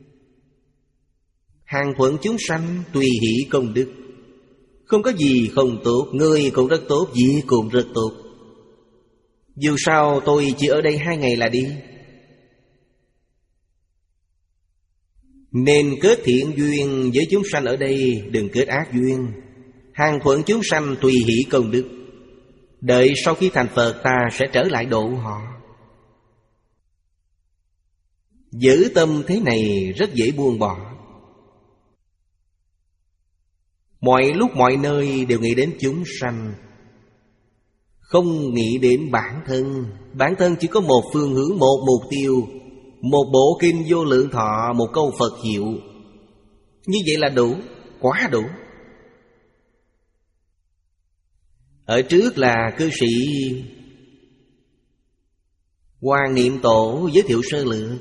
Hàng thuận chúng sanh, tùy hỷ công đức. Không có gì không tốt, người cũng rất tốt, gì cũng rất tốt. Dù sao tôi chỉ ở đây hai ngày là đi. Nên kết thiện duyên với chúng sanh ở đây, đừng kết ác duyên. Hàng thuận chúng sanh, tùy hỷ công đức. Đợi sau khi thành Phật ta sẽ trở lại độ họ. Giữ tâm thế này rất dễ buông bỏ. Mọi lúc mọi nơi đều nghĩ đến chúng sanh, không nghĩ đến bản thân. Bản thân chỉ có một phương hướng, một mục tiêu, một bộ kinh Vô Lượng Thọ, một câu Phật hiệu. Như vậy là đủ, quá đủ. Ở trước là cư sĩ Hoàng Niệm Tổ giới thiệu sơ lược.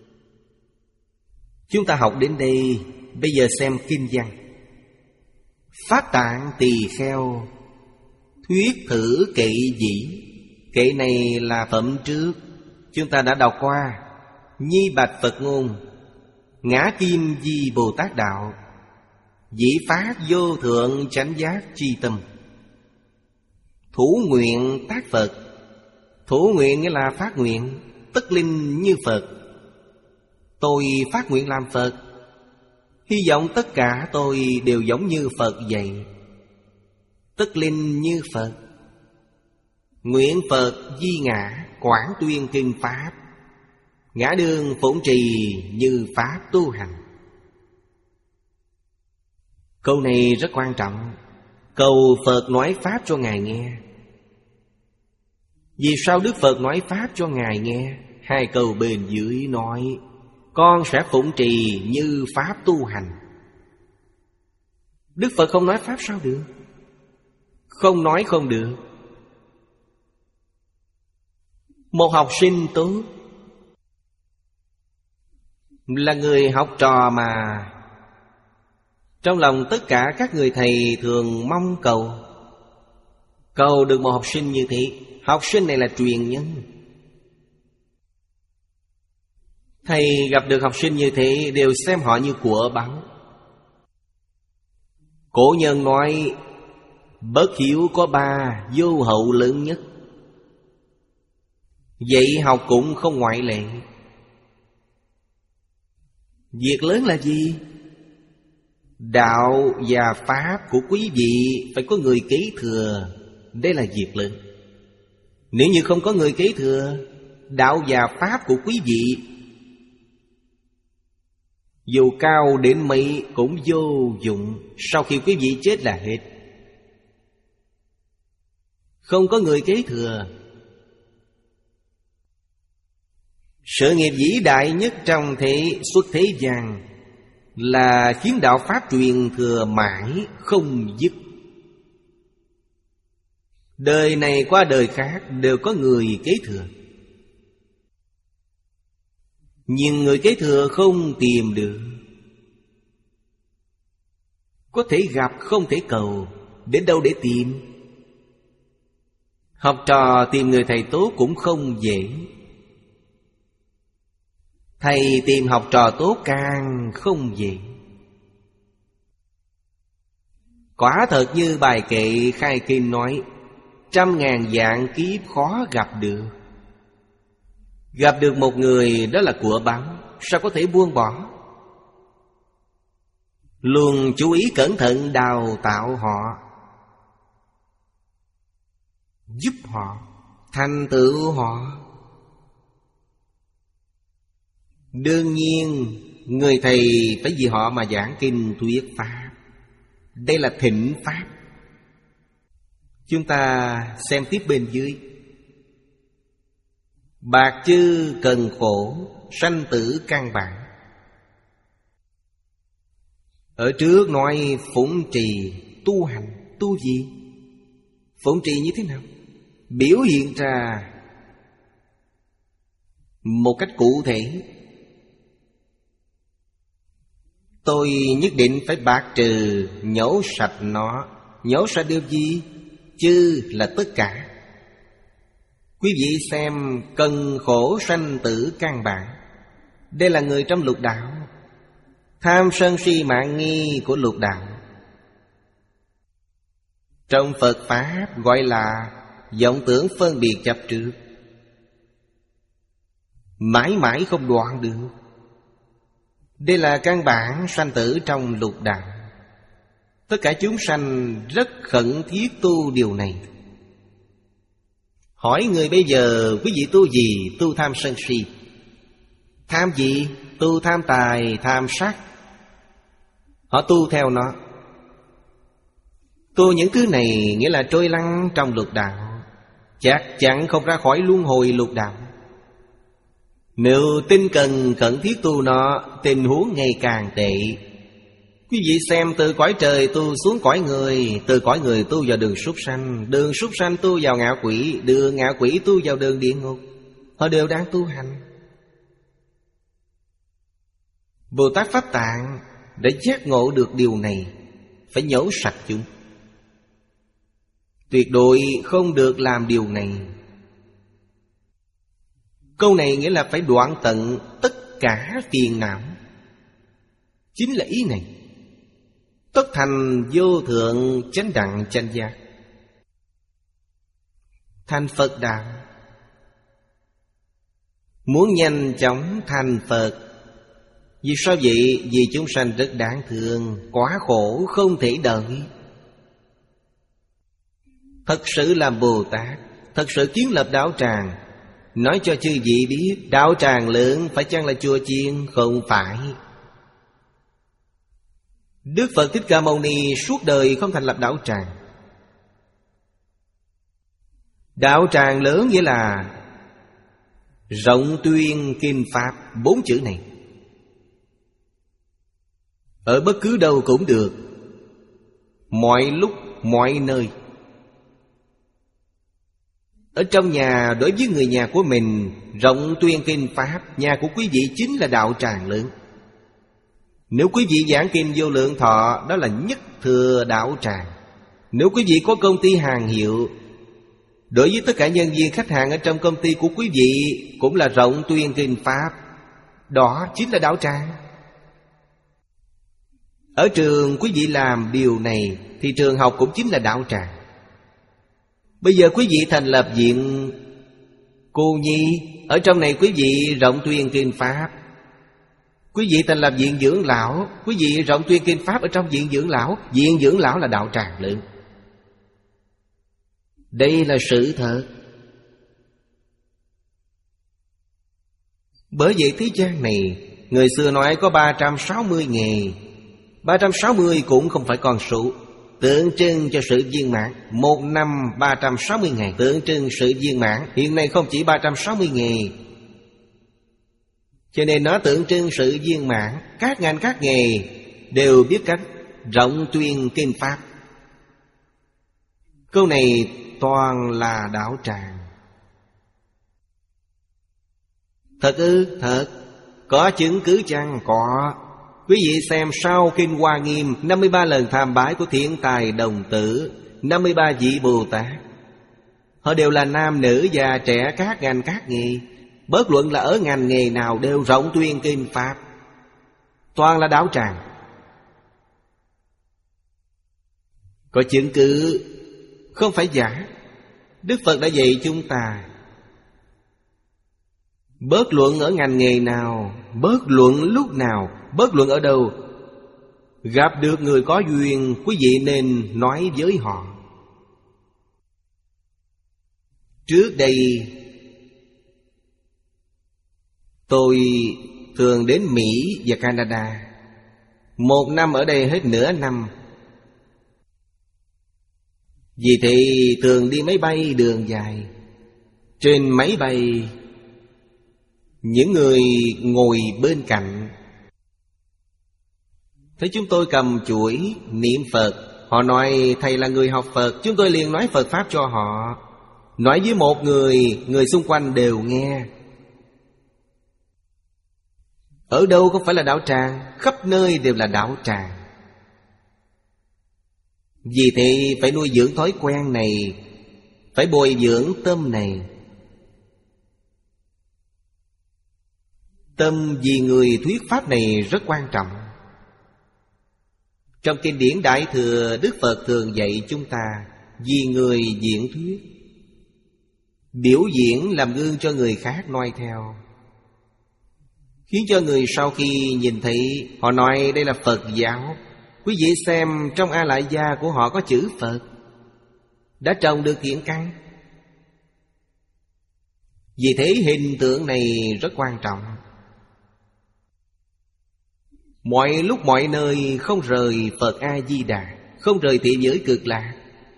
Chúng ta học đến đây, bây giờ xem kinh văn. Pháp Tạng Tỳ Kheo thuyết thử kệ dĩ. Kệ này là phẩm trước, chúng ta đã đọc qua. Nhi bạch Phật ngôn, ngã kim di Bồ Tát đạo, dĩ phát vô thượng chánh giác chi tâm. Thủ nguyện tác Phật. Thủ nguyện nghĩa là phát nguyện, tức linh như Phật. Tôi phát nguyện làm Phật, hy vọng tất cả tôi đều giống như Phật vậy. Tức linh như Phật. Nguyện Phật di ngã, quảng tuyên kinh Pháp, ngã đường phụng trì như Pháp tu hành. Câu này rất quan trọng. Cầu Phật nói Pháp cho Ngài nghe. Vì sao Đức Phật nói Pháp cho Ngài nghe? Hai câu bên dưới nói con sẽ phụng trì như Pháp tu hành. Đức Phật không nói Pháp sao được? Không nói không được. Một học sinh tốt là người học trò mà trong lòng tất cả các người thầy thường mong cầu. Cầu được một học sinh như thế. Học sinh này là truyền nhân. Thầy gặp được học sinh như thế đều xem họ như của báu. Cổ nhân nói bất hiếu có ba, vô hậu lớn nhất. Dạy học cũng không ngoại lệ. Việc lớn là gì? Đạo và Pháp của quý vị phải có người kế thừa. Đây là việc lớn. Nếu như không có người kế thừa, đạo và Pháp của quý vị dù cao đến mấy cũng vô dụng. Sau khi quý vị chết là hết. Không có người kế thừa. Sự nghiệp vĩ đại nhất trong thế xuất thế gian là khiến đạo Pháp truyền thừa mãi không dứt. Đời này qua đời khác đều có người kế thừa. Nhưng người kế thừa không tìm được. Có thể gặp không thể cầu. Đến đâu để tìm? Học trò tìm người thầy tốt cũng không dễ. Thầy tìm học trò tốt càng không dễ. Quả thật như bài kệ khai kinh nói, trăm ngàn vạn kiếp khó gặp được. Gặp được một người đó là của báo, sao có thể buông bỏ? Luôn chú ý cẩn thận đào tạo họ, giúp họ, thành tựu họ. Đương nhiên người thầy phải vì họ mà giảng kinh thuyết Pháp. Đây là thịnh Pháp. Chúng ta xem tiếp bên dưới. Bạc chư cần khổ, sanh tử căn bản. Ở trước nói phụng trì tu hành. Tu gì? Phụng trì như thế nào? Biểu hiện ra một cách cụ thể. Tôi nhất định phải bạc trừ, nhổ sạch nó. Nhổ sạch điều gì? Chư là tất cả. Quý vị xem cần khổ sanh tử căn bản. Đây là người trong lục đạo. Tham sân si mạng nghi của lục đạo. Trong Phật Pháp gọi là vọng tưởng phân biệt chấp trước, mãi mãi không đoạn được. Đây là căn bản sanh tử trong lục đạo. Tất cả chúng sanh rất khẩn thiết tu điều này. Hỏi người bây giờ quý vị tu gì? Tu tham sân si. Tham gì? Tu tham tài, tham sắc. Họ tu theo nó. Tu những thứ này nghĩa là trôi lăn trong lục đạo, chắc chắn không ra khỏi luân hồi lục đạo. Nếu tinh cần khẩn thiết tu nó, tình huống ngày càng tệ. Quý vị xem từ cõi trời tu xuống cõi người, từ cõi người tu vào đường súc sanh, đường súc sanh tu vào ngạ quỷ, đường ngạ quỷ tu vào đường địa ngục. Họ đều đang tu hành. Bồ Tát Pháp Tạng đã giác ngộ được điều này, phải nhổ sạch chúng. Tuyệt đối không được làm điều này. Câu này nghĩa là phải đoạn tận tất cả phiền não. Chính là ý này. Tất thành vô thượng chánh đẳng chánh giác, thành Phật đạo. Muốn nhanh chóng thành Phật. Vì sao vậy? Vì chúng sanh rất đáng thương, quá khổ không thể đợi. Thật sự làm Bồ Tát, thật sự kiến lập đạo tràng. Nói cho chư vị biết, đạo tràng lớn phải chăng là chùa chiền? Không phải. Đức Phật Thích Ca Mâu Ni suốt đời không thành lập đạo tràng. Đạo tràng lớn nghĩa là rộng tuyên kinh Pháp. Bốn chữ này ở bất cứ đâu cũng được, mọi lúc, mọi nơi. Ở trong nhà đối với người nhà của mình, rộng tuyên kinh Pháp. Nhà của quý vị chính là đạo tràng lớn. Nếu quý vị giảng kinh Vô Lượng Thọ, đó là nhất thừa đạo tràng. Nếu quý vị có công ty hàng hiệu, đối với tất cả nhân viên khách hàng ở trong công ty của quý vị cũng là rộng tuyên kinh Pháp. Đó chính là đạo tràng. Ở trường quý vị làm điều này thì trường học cũng chính là đạo tràng. Bây giờ quý vị thành lập viện Cô Nhi, ở trong này quý vị rộng tuyên kinh Pháp. Quý vị thành lập viện dưỡng lão, quý vị rộng tuyên kinh Pháp ở trong viện dưỡng lão. Viện dưỡng lão là đạo tràng lớn. Đây là sự thật. Bởi vậy thế gian này, người xưa nói có ba trăm sáu mươi nghề. Ba trăm sáu mươi cũng không phải con số, tượng trưng cho sự viên mãn. Một năm ba trăm sáu mươi ngày, tượng trưng sự viên mãn. Hiện nay không chỉ ba trăm sáu mươi ngày, cho nên nó tượng trưng sự viên mãn. Các ngành các nghề đều biết cách rộng tuyên kinh Pháp. Câu này toàn là đạo tràng. Thật ư? Thật. Có chứng cứ chăng? Có. Quý vị xem sau Kinh Hoa Nghiêm, năm mươi ba lần tham bái của Thiện Tài Đồng Tử, năm mươi ba vị Bồ Tát. Họ đều là nam nữ già trẻ, các ngành các nghề. Bất luận là ở ngành nghề nào đều rộng tuyên kinh Pháp. Toàn là đạo tràng. Có chứng cứ, không phải giả. Đức Phật đã dạy chúng ta, bất luận ở ngành nghề nào, bất luận lúc nào, bất luận ở đâu, gặp được người có duyên, quý vị nên nói với họ. Trước đây tôi thường đến Mỹ và Canada. Một năm ở đây hết nửa năm. Vì thế thường đi máy bay đường dài. Trên máy bay, những người ngồi bên cạnh thấy chúng tôi cầm chuỗi niệm Phật, họ nói thầy là người học Phật, chúng tôi liền nói Phật Pháp cho họ. Nói với một người, người xung quanh đều nghe. Ở đâu không phải là đạo tràng, khắp nơi đều là đạo tràng. Vì thế phải nuôi dưỡng thói quen này, phải bồi dưỡng tâm này. Tâm vì người thuyết Pháp này rất quan trọng. Trong kinh điển Đại Thừa, Đức Phật thường dạy chúng ta vì người diễn thuyết, biểu diễn làm gương cho người khác noi theo, khiến cho người sau khi nhìn thấy họ nói đây là Phật giáo. Quý vị xem trong A Lại Gia của họ có chữ Phật, đã trồng được thiện căn. Vì thế hình tượng này rất quan trọng. Mọi lúc mọi nơi không rời Phật A-di-đà, không rời thế giới cực lạc.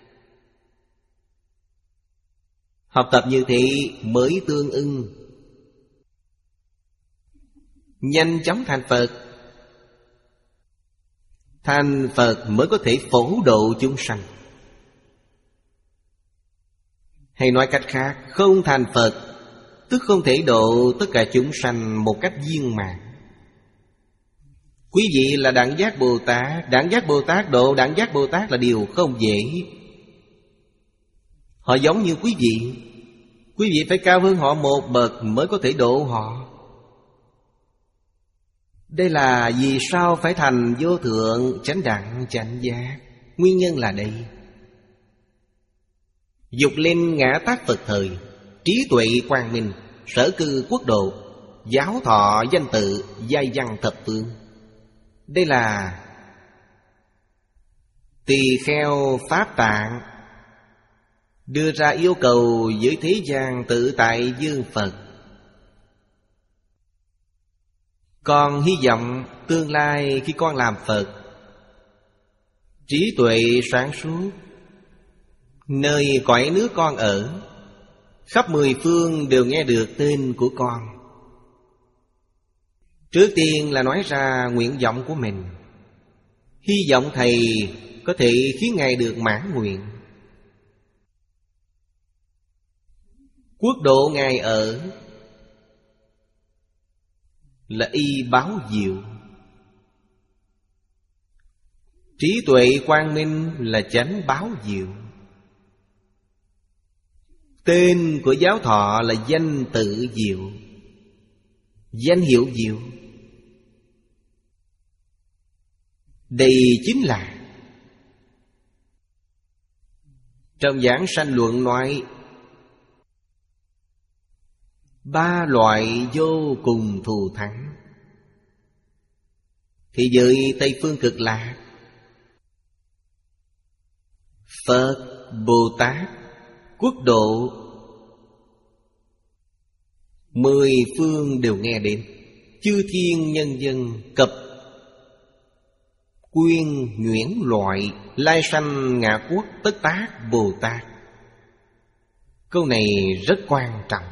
Học tập như thế mới tương ưng, nhanh chóng thành Phật. Thành Phật mới có thể phổ độ chúng sanh. Hay nói cách khác, không thành Phật tức không thể độ tất cả chúng sanh một cách viên mãn. Quý vị là Đẳng Giác Bồ Tát, Đẳng Giác Bồ Tát độ Đẳng Giác Bồ Tát là điều không dễ. Họ giống như quý vị, quý vị phải cao hơn họ một bậc mới có thể độ họ. Đây là vì sao phải thành vô thượng chánh đẳng chánh giác. Nguyên nhân là đây. Dục linh ngã tác Phật thời, trí tuệ quang minh, sở cư quốc độ, giáo thọ danh tự, giai văn thập phương. Đây là tỳ kheo Pháp Tạng đưa ra yêu cầu với thế gian tự tại dương Phật. Con hy vọng tương lai khi con làm Phật, trí tuệ sáng suốt, nơi cõi nước con ở, khắp mười phương đều nghe được tên của con. Trước tiên là nói ra nguyện vọng của mình, hy vọng Thầy có thể khiến Ngài được mãn nguyện. Quốc độ Ngài ở là y báo diệu, trí tuệ quang minh là chánh báo diệu. Tên của giáo thọ là danh tự diệu, danh hiệu diệu. Đây chính là trong Giảng Sanh Luận nói Ba loại vô cùng thù thắng. Thế giới Tây Phương Cực Lạc, Phật, Bồ Tát, quốc độ, mười phương đều nghe đến. Chư thiên nhân dân cập quyên nhuyễn loại, lai sanh ngạ quốc tất tác Bồ Tát. Câu này rất quan trọng.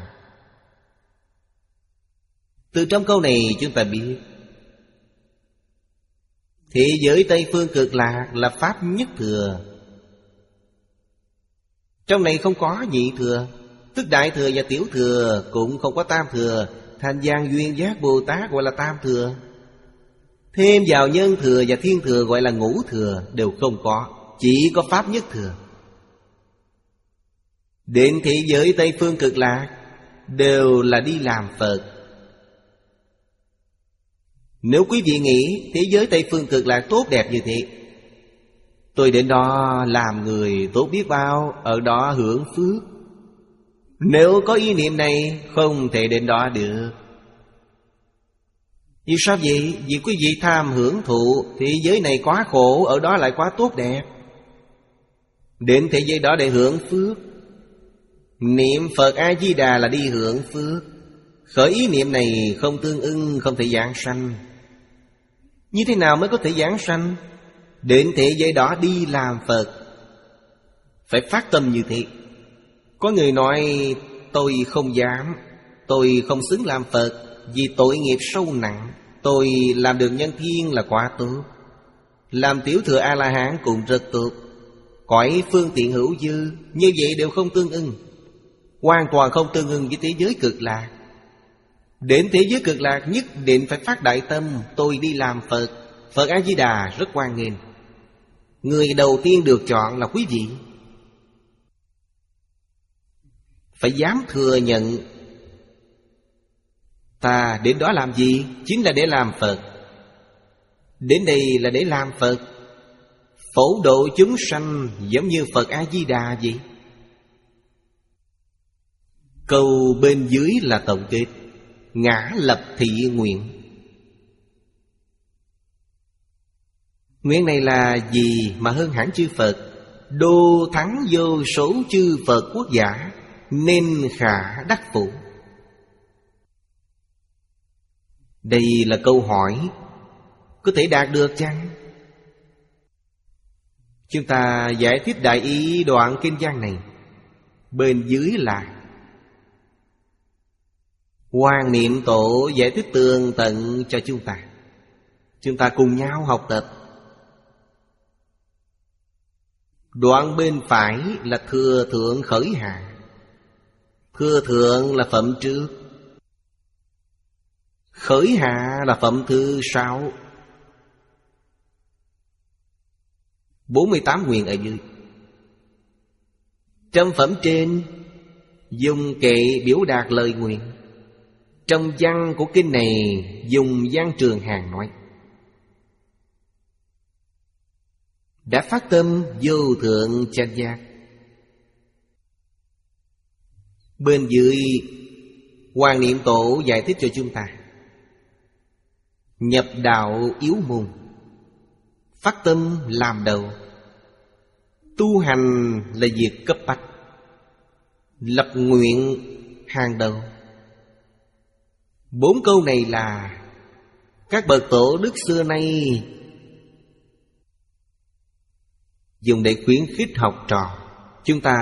Từ trong câu này chúng ta biết thế giới Tây Phương Cực Lạc là Pháp nhất thừa. Trong này không có nhị thừa, tức Đại thừa và Tiểu thừa, cũng không có Tam thừa. Thành Gian Duyên Giác Bồ Tát gọi là Tam thừa. Thêm vào Nhân thừa và Thiên thừa gọi là Ngũ thừa, đều không có. Chỉ có Pháp nhất thừa. Đến thế giới Tây Phương Cực Lạc đều là đi làm Phật. Nếu quý vị nghĩ thế giới Tây Phương Cực Lạc tốt đẹp như thế, tôi đến đó làm người tốt biết bao, ở đó hưởng phước. Nếu có ý niệm này, không thể đến đó được. Vì sao vậy? Vì quý vị tham hưởng thụ thế giới này quá khổ, ở đó lại quá tốt đẹp. Đến thế giới đó để hưởng phước. Niệm Phật A-di-đà là đi hưởng phước. Khởi ý niệm này không tương ưng, không thể giảng sanh. Như thế nào mới có thể giảng sanh? Đến thế giới đó đi làm Phật, phải phát tâm như thế. Có người nói tôi không dám, tôi không xứng làm Phật, vì tội nghiệp sâu nặng. Tôi làm được nhân thiên là quá tốt, làm tiểu thừa A-la-hán cũng rất tốt. Cõi phương tiện hữu dư, như vậy đều không tương ưng, hoàn toàn không tương ưng với thế giới Cực Lạc. Đến thế giới Cực Lạc nhất định phải phát đại tâm, tôi đi làm Phật. Phật A-di-đà rất hoan nghênh. Người đầu tiên được chọn là quý vị. Phải dám thừa nhận ta đến đó làm gì? Chính là để làm Phật. Đến đây là để làm Phật, phổ độ chúng sanh giống như Phật A-di-đà vậy. Câu bên dưới là tổng kết: ngã lập thị nguyện. Nguyện này là gì mà hơn hẳn chư Phật? Đô thắng vô số chư Phật quốc giả, nên khả đắc phụ. Đây là câu hỏi, có thể đạt được chăng? Chúng ta giải thích đại ý đoạn kinh văn này. Bên dưới là Hoàng Niệm Tổ giải thích tường tận cho chúng ta. Chúng ta cùng nhau học tập. Đoạn bên phải là thừa thượng khởi hạ. Thừa thượng là phẩm trước, khởi hạ là phẩm thứ sáu. Bốn mươi tám nguyện ở dưới. Trong phẩm trên dùng kệ biểu đạt lời nguyện. Trong văn của kinh này dùng văn Trường Hàn nói: đã phát tâm vô thượng chánh giác. Bên dưới Hoàng Niệm Tổ giải thích cho chúng ta: nhập đạo yếu môn, phát tâm làm đầu. Tu hành là việc cấp bách, lập nguyện hàng đầu. Bốn câu này là các bậc tổ đức xưa nay dùng để khuyến khích học trò. Chúng ta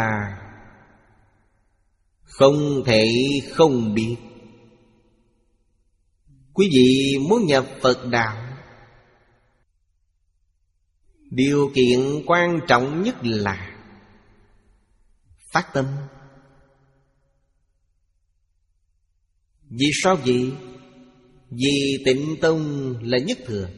không thể không biết. Quý vị muốn nhập Phật đạo, điều kiện quan trọng nhất là phát tâm. Vì sao vậy? Vì Tịnh Tông là nhất thừa.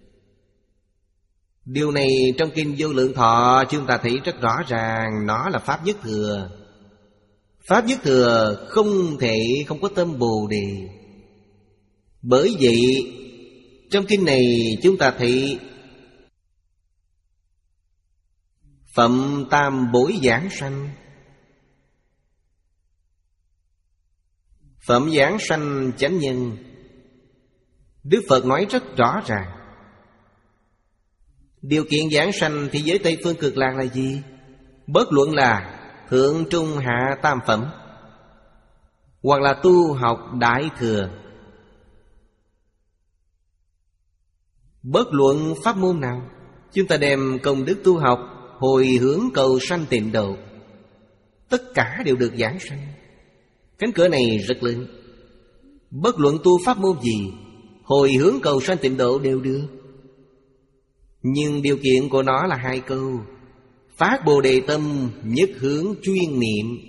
Điều này trong Kinh Vô Lượng Thọ chúng ta thấy rất rõ ràng. Nó là Pháp nhất thừa. Pháp nhất thừa không thể không có tâm Bồ Đề. Bởi vậy trong kinh này chúng ta thấy phẩm tam bối giảng sanh, Phẩm giảng sanh chánh nhân, Đức Phật nói rất rõ ràng. Điều kiện giảng sanh thế giới Tây Phương Cực Lạc là gì? Bất luận là thượng trung hạ tam phẩm, hoặc là tu học Đại Thừa, bất luận pháp môn nào, chúng ta đem công đức tu học hồi hướng cầu sanh tịnh độ, tất cả đều được giảng sanh. Cánh cửa này rất lớn. Bất luận tu pháp môn gì, hồi hướng cầu sanh tịnh độ đều được. Nhưng điều kiện của nó là hai câu: phát Bồ Đề tâm, nhất hướng chuyên niệm.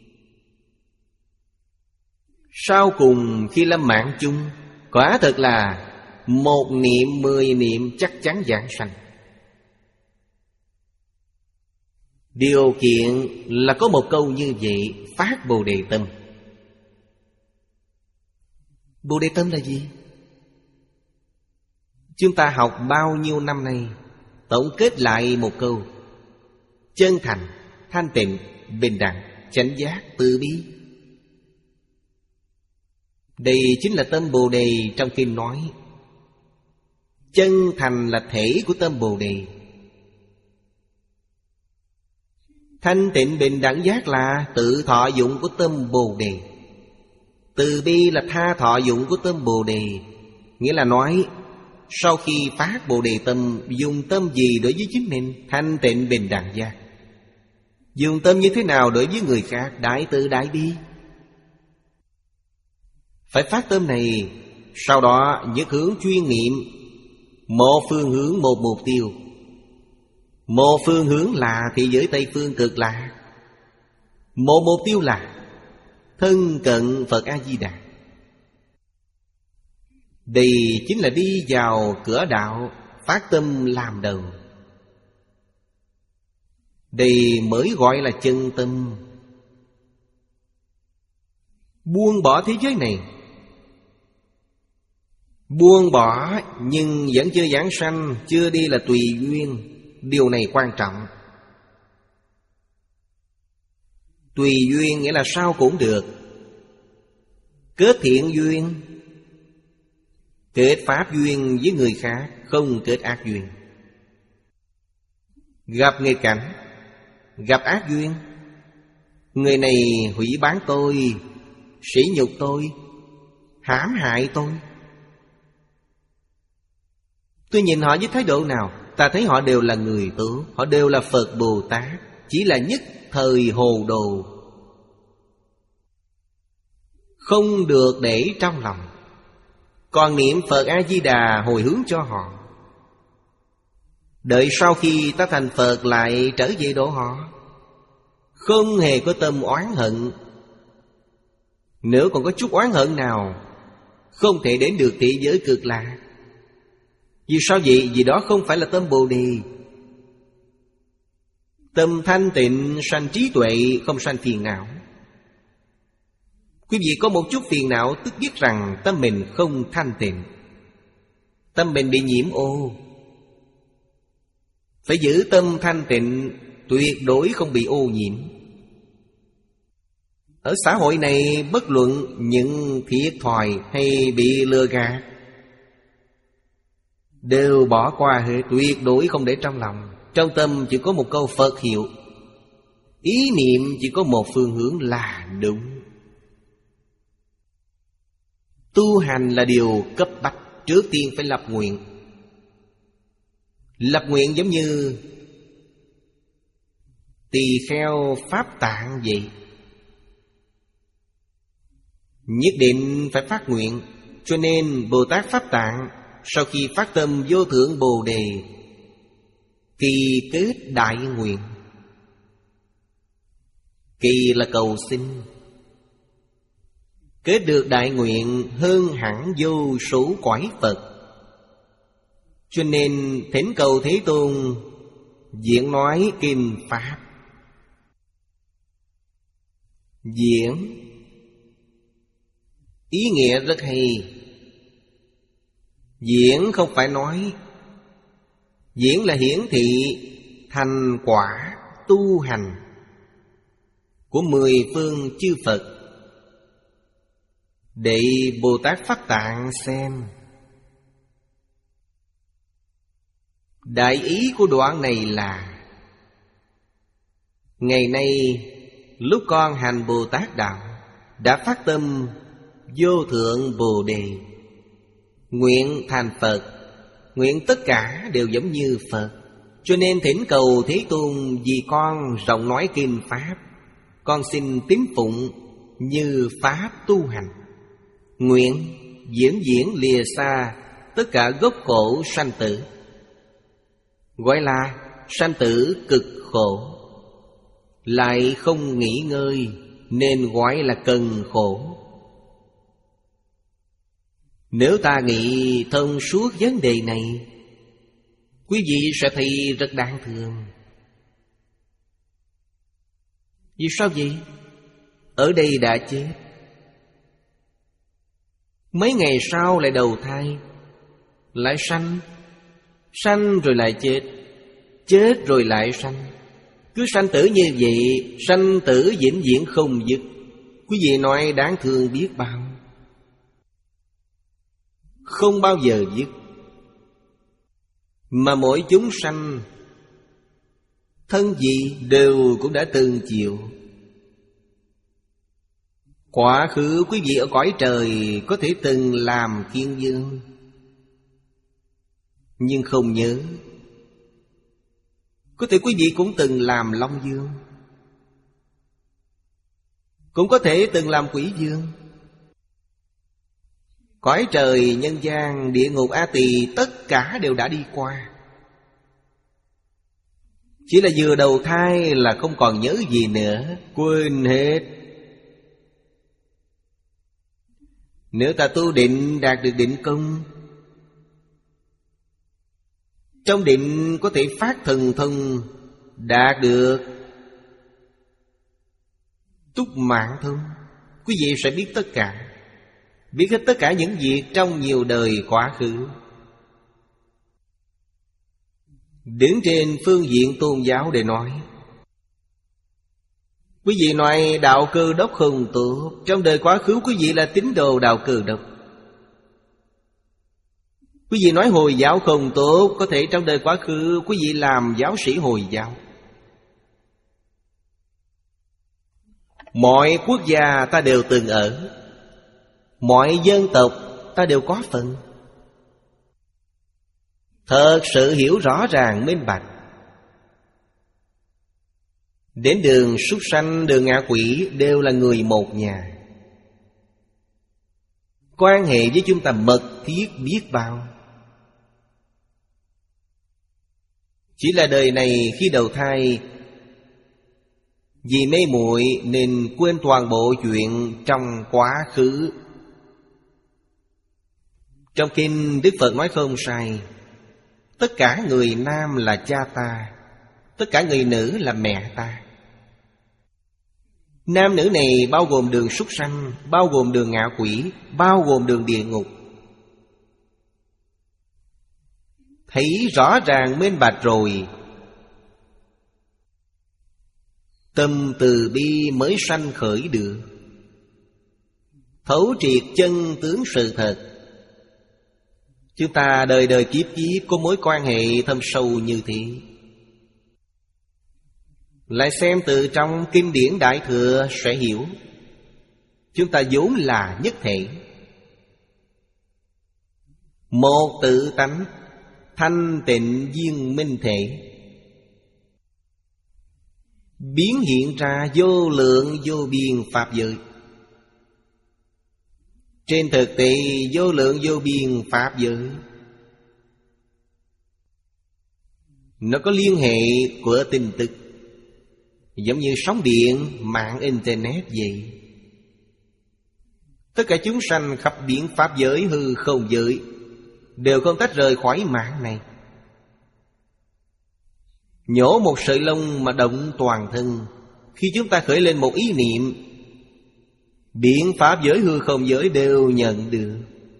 Sau cùng khi lâm mạng chung, quả thật là một niệm mười niệm chắc chắn giảng sanh. Điều kiện là có một câu như vậy: phát Bồ Đề tâm. Bồ Đề tâm là gì? Chúng ta học bao nhiêu năm nay, tổng kết lại một câu: chân thành, thanh tịnh, bình đẳng, chánh giác, từ bi. Đây chính là tâm Bồ Đề trong kinh nói. Chân thành là thể của tâm Bồ Đề. Thanh tịnh bình đẳng giác là tự thọ dụng của tâm Bồ Đề. Từ bi là tha thọ dụng của tâm Bồ Đề. Nghĩa là nói, sau khi phát Bồ Đề tâm, dùng tâm gì đối với chính mình? Thanh tịnh bình đẳng giác. Dùng tâm như thế nào đối với người khác? Đại từ đại bi. Phải phát tâm này, sau đó nhất hướng chuyên niệm. Một phương hướng, một mục tiêu. Một phương hướng là thế giới Tây Phương Cực Lạc. Một mục tiêu là thân cận Phật A-di-đà. Đây chính là đi vào cửa đạo, phát tâm làm đầu. Đây mới gọi là chân tâm. Buông bỏ thế giới này, buông bỏ nhưng vẫn chưa giảng sanh, chưa đi là tùy duyên. Điều này quan trọng. Tùy duyên nghĩa là sao cũng được. Kết thiện duyên, kết pháp duyên với người khác, không kết ác duyên. Gặp nghịch cảnh, gặp ác duyên, người này hủy bán tôi, sỉ nhục tôi, hãm hại tôi. Tôi nhìn họ với thái độ nào? Ta thấy họ đều là người tốt, họ đều là Phật Bồ Tát, chỉ là nhất thời hồ đồ, không được để trong lòng. Còn niệm Phật A-di-đà hồi hướng cho họ. Đợi sau khi ta thành Phật lại trở về độ họ. Không hề có tâm oán hận. Nếu còn có chút oán hận nào, không thể đến được thế giới Cực Lạc. Vì sao vậy? Vì đó không phải là tâm Bồ Đề. Tâm thanh tịnh sanh trí tuệ, không sanh phiền não. Quý vị có một chút phiền não, tức biết rằng tâm mình không thanh tịnh, tâm mình bị nhiễm ô. Phải giữ tâm thanh tịnh, tuyệt đối không bị ô nhiễm. Ở xã hội này, bất luận những thiệt thòi hay bị lừa gạt, đều bỏ qua hết, tuyệt đối không để trong lòng. Trong tâm chỉ có một câu Phật hiệu, ý niệm chỉ có một phương hướng là đúng. Tu hành là điều cấp bách. Trước tiên phải lập nguyện. Lập nguyện giống như tỳ kheo Pháp Tạng vậy. Nhất định phải phát nguyện. Cho nên Bồ Tát Pháp Tạng sau khi phát tâm vô thượng Bồ Đề, kỳ kết đại nguyện. Kỳ là cầu xin. Kết được đại nguyện hơn hẳn vô số cõi Phật. Cho nên thỉnh cầu Thế Tôn diễn nói kinh Pháp. Diễn ý nghĩa rất hay. Diễn không phải nói. Diễn là hiển thị thành quả tu hành của mười phương chư Phật. để Bồ Tát Pháp Tạng xem. Đại ý của đoạn này là: ngày nay lúc con hành Bồ Tát Đạo, đã phát tâm vô thượng Bồ Đề, nguyện thành Phật, nguyện tất cả đều giống như Phật. Cho nên thỉnh cầu Thế Tôn vì con rộng nói kinh Pháp, con xin tín phụng như Pháp tu hành. Nguyện diễn diễn lìa xa tất cả gốc khổ sanh tử. Gọi là sanh tử cực khổ, lại không nghỉ ngơi, nên gọi là cần khổ. Nếu ta nghĩ thông suốt vấn đề này, quý vị sẽ thấy rất đáng thương. Vì sao vậy? Ở đây đã chết, mấy ngày sau lại đầu thai, lại sanh, sanh rồi lại chết, chết rồi lại sanh. Cứ sanh tử như vậy, sanh tử vĩnh viễn không dứt. Quý vị nói đáng thương biết bao. Không bao giờ dứt. Mà mỗi chúng sanh, thân gì đều cũng đã từng chịu. Quá khứ quý vị ở cõi trời có thể từng làm thiên vương, nhưng không nhớ. Có thể quý vị cũng từng làm Long vương, cũng có thể từng làm Quỷ vương. Cõi trời, nhân gian, địa ngục, A Tỳ, tất cả đều đã đi qua. Chỉ là vừa đầu thai là không còn nhớ gì nữa, quên hết. Nếu ta tu định đạt được định công, trong định có thể phát thần thông, đạt được túc mạng thông, quý vị sẽ biết tất cả, biết hết tất cả những việc trong nhiều đời quá khứ. Đứng trên phương diện tôn giáo để nói, quý vị nói đạo Cơ Đốc không tốt, trong đời quá khứ quý vị là tín đồ đạo Cơ Đốc. Quý vị nói Hồi giáo không tốt, có thể trong đời quá khứ quý vị làm giáo sĩ Hồi giáo. Mọi quốc gia ta đều từng ở, mọi dân tộc ta đều có phần. Thật sự hiểu rõ ràng minh bạch, đến đường súc sanh, đường ngạ quỷ đều là người một nhà. Quan hệ với chúng ta mật thiết biết bao. Chỉ là đời này khi đầu thai, vì mê muội nên quên toàn bộ chuyện trong quá khứ. Trong kinh Đức Phật nói không sai, tất cả người nam là cha ta, tất cả người nữ là mẹ ta. Nam nữ này bao gồm đường súc sanh, bao gồm đường ngạ quỷ, bao gồm đường địa ngục. Thấy rõ ràng minh bạch rồi, tâm từ bi mới sanh khởi được, thấu triệt chân tướng sự thật. Chúng ta đời đời kiếp kiếp có mối quan hệ thâm sâu như thế. Lại xem từ trong kinh điển Đại Thừa sẽ hiểu, chúng ta vốn là nhất thể, một tự tánh, thanh tịnh viên minh thể, biến hiện ra vô lượng vô biên pháp giới. Trên thực tế vô lượng vô biên pháp giới, nó có liên hệ của tin tức, giống như sóng điện, mạng internet vậy. Tất cả chúng sanh khắp biển pháp giới, hư không giới đều không tách rời khỏi mạng này. Nhổ một sợi lông mà động toàn thân. Khi chúng ta khởi lên một ý niệm, biển pháp giới, hư không giới đều nhận được.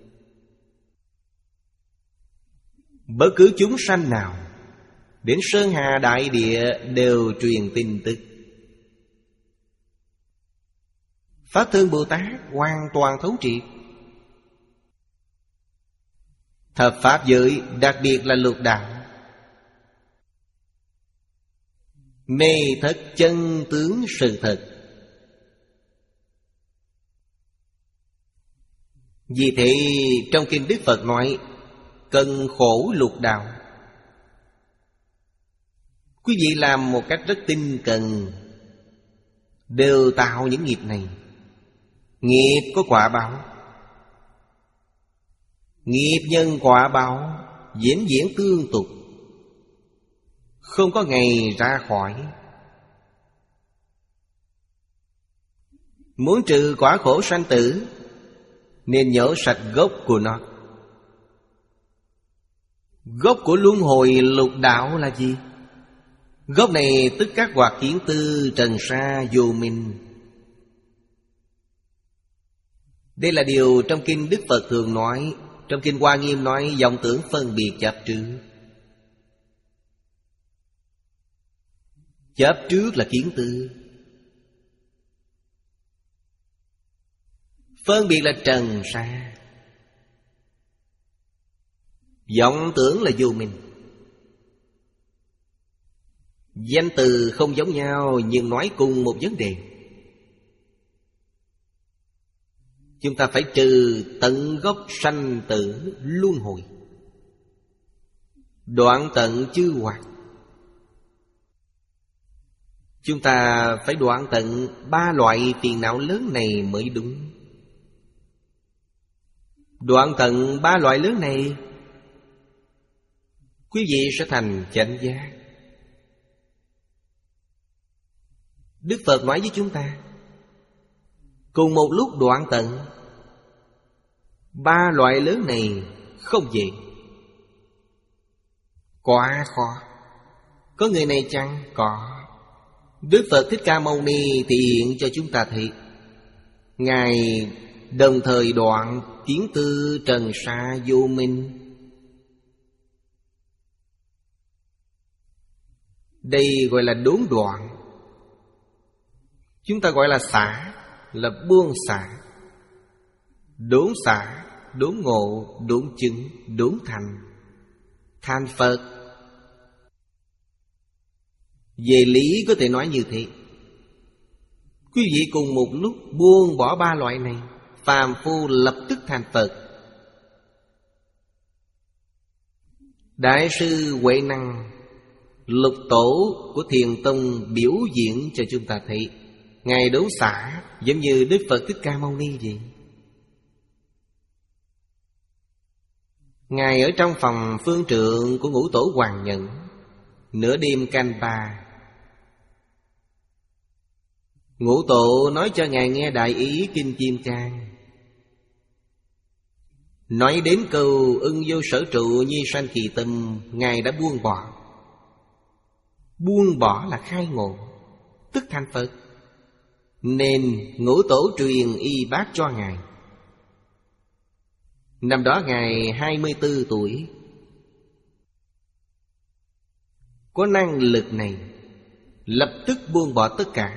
Bất cứ chúng sanh nào đến sơn hà đại địa đều truyền tin tức. Pháp Thân Bồ Tát hoàn toàn thấu triệt. Thập Pháp giới, đặc biệt là lục đạo, mê thất chân tướng sự thật. Vì thế trong kinh Đức Phật nói cần khổ lục đạo. Quý vị làm một cách rất tinh cần, đều tạo những nghiệp này. Nghiệp có quả báo, nghiệp nhân quả báo, vĩnh viễn tương tục, không có ngày ra khỏi. Muốn trừ quả khổ sanh tử, nên nhổ sạch gốc của nó. Gốc của luân hồi lục đạo là gì? Gốc này tức các hoạt kiến tư trần sa vô minh. Đây là điều trong kinh Đức Phật thường nói. Trong kinh Hoa Nghiêm nói vọng tưởng phân biệt chấp trước. Chấp trước là kiến tư, phân biệt là trần sa, vọng tưởng là vô minh. Danh từ không giống nhau nhưng nói cùng một vấn đề. Chúng ta phải trừ tận gốc sanh tử luân hồi, đoạn tận chư hoạt. Chúng ta phải đoạn tận ba loại phiền não lớn này mới đúng. Đoạn tận ba loại lớn này, quý vị sẽ thành chánh giác. Đức Phật nói với chúng ta, cùng một lúc đoạn tận ba loại lớn này không dễ, quá khó. Có người này chăng? Có. Đức Phật Thích Ca Mâu Ni thì hiện cho chúng ta thấy, Ngài đồng thời đoạn kiến tư trần sa vô minh. Đây gọi là đốn đoạn. Chúng ta gọi là xả, là buông xả. Đốn xả, đốn ngộ, đốn chứng, đốn thành, thành Phật. Về lý có thể nói như thế. Quý vị cùng một lúc buông bỏ ba loại này, phàm phu lập tức thành Phật. Đại sư Huệ Năng, lục tổ của Thiền Tông biểu diễn cho chúng ta thấy, Ngài đốn xả giống như Đức Phật Thích Ca Mâu Ni vậy. Ngài ở trong phòng phương trượng của ngũ tổ Hoàng Nhẫn, nửa đêm canh ba, ngũ tổ nói cho Ngài nghe đại ý Kinh Kim Cang. Nói đến câu ưng vô sở trụ nhi sanh kỳ tâm, Ngài đã buông bỏ. Buông bỏ là khai ngộ, tức thành Phật. Nên ngũ tổ truyền y bát cho Ngài. Năm đó Ngài hai mươi tư tuổi. Có năng lực này, lập tức buông bỏ tất cả.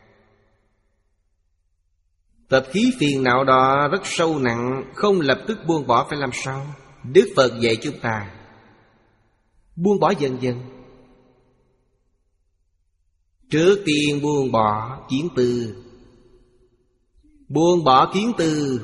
Tập khí phiền não đó rất sâu nặng, không lập tức buông bỏ phải làm sao? Đức Phật dạy chúng ta buông bỏ dần dần. Trước tiên buông bỏ kiến tư. Buông bỏ kiến tư,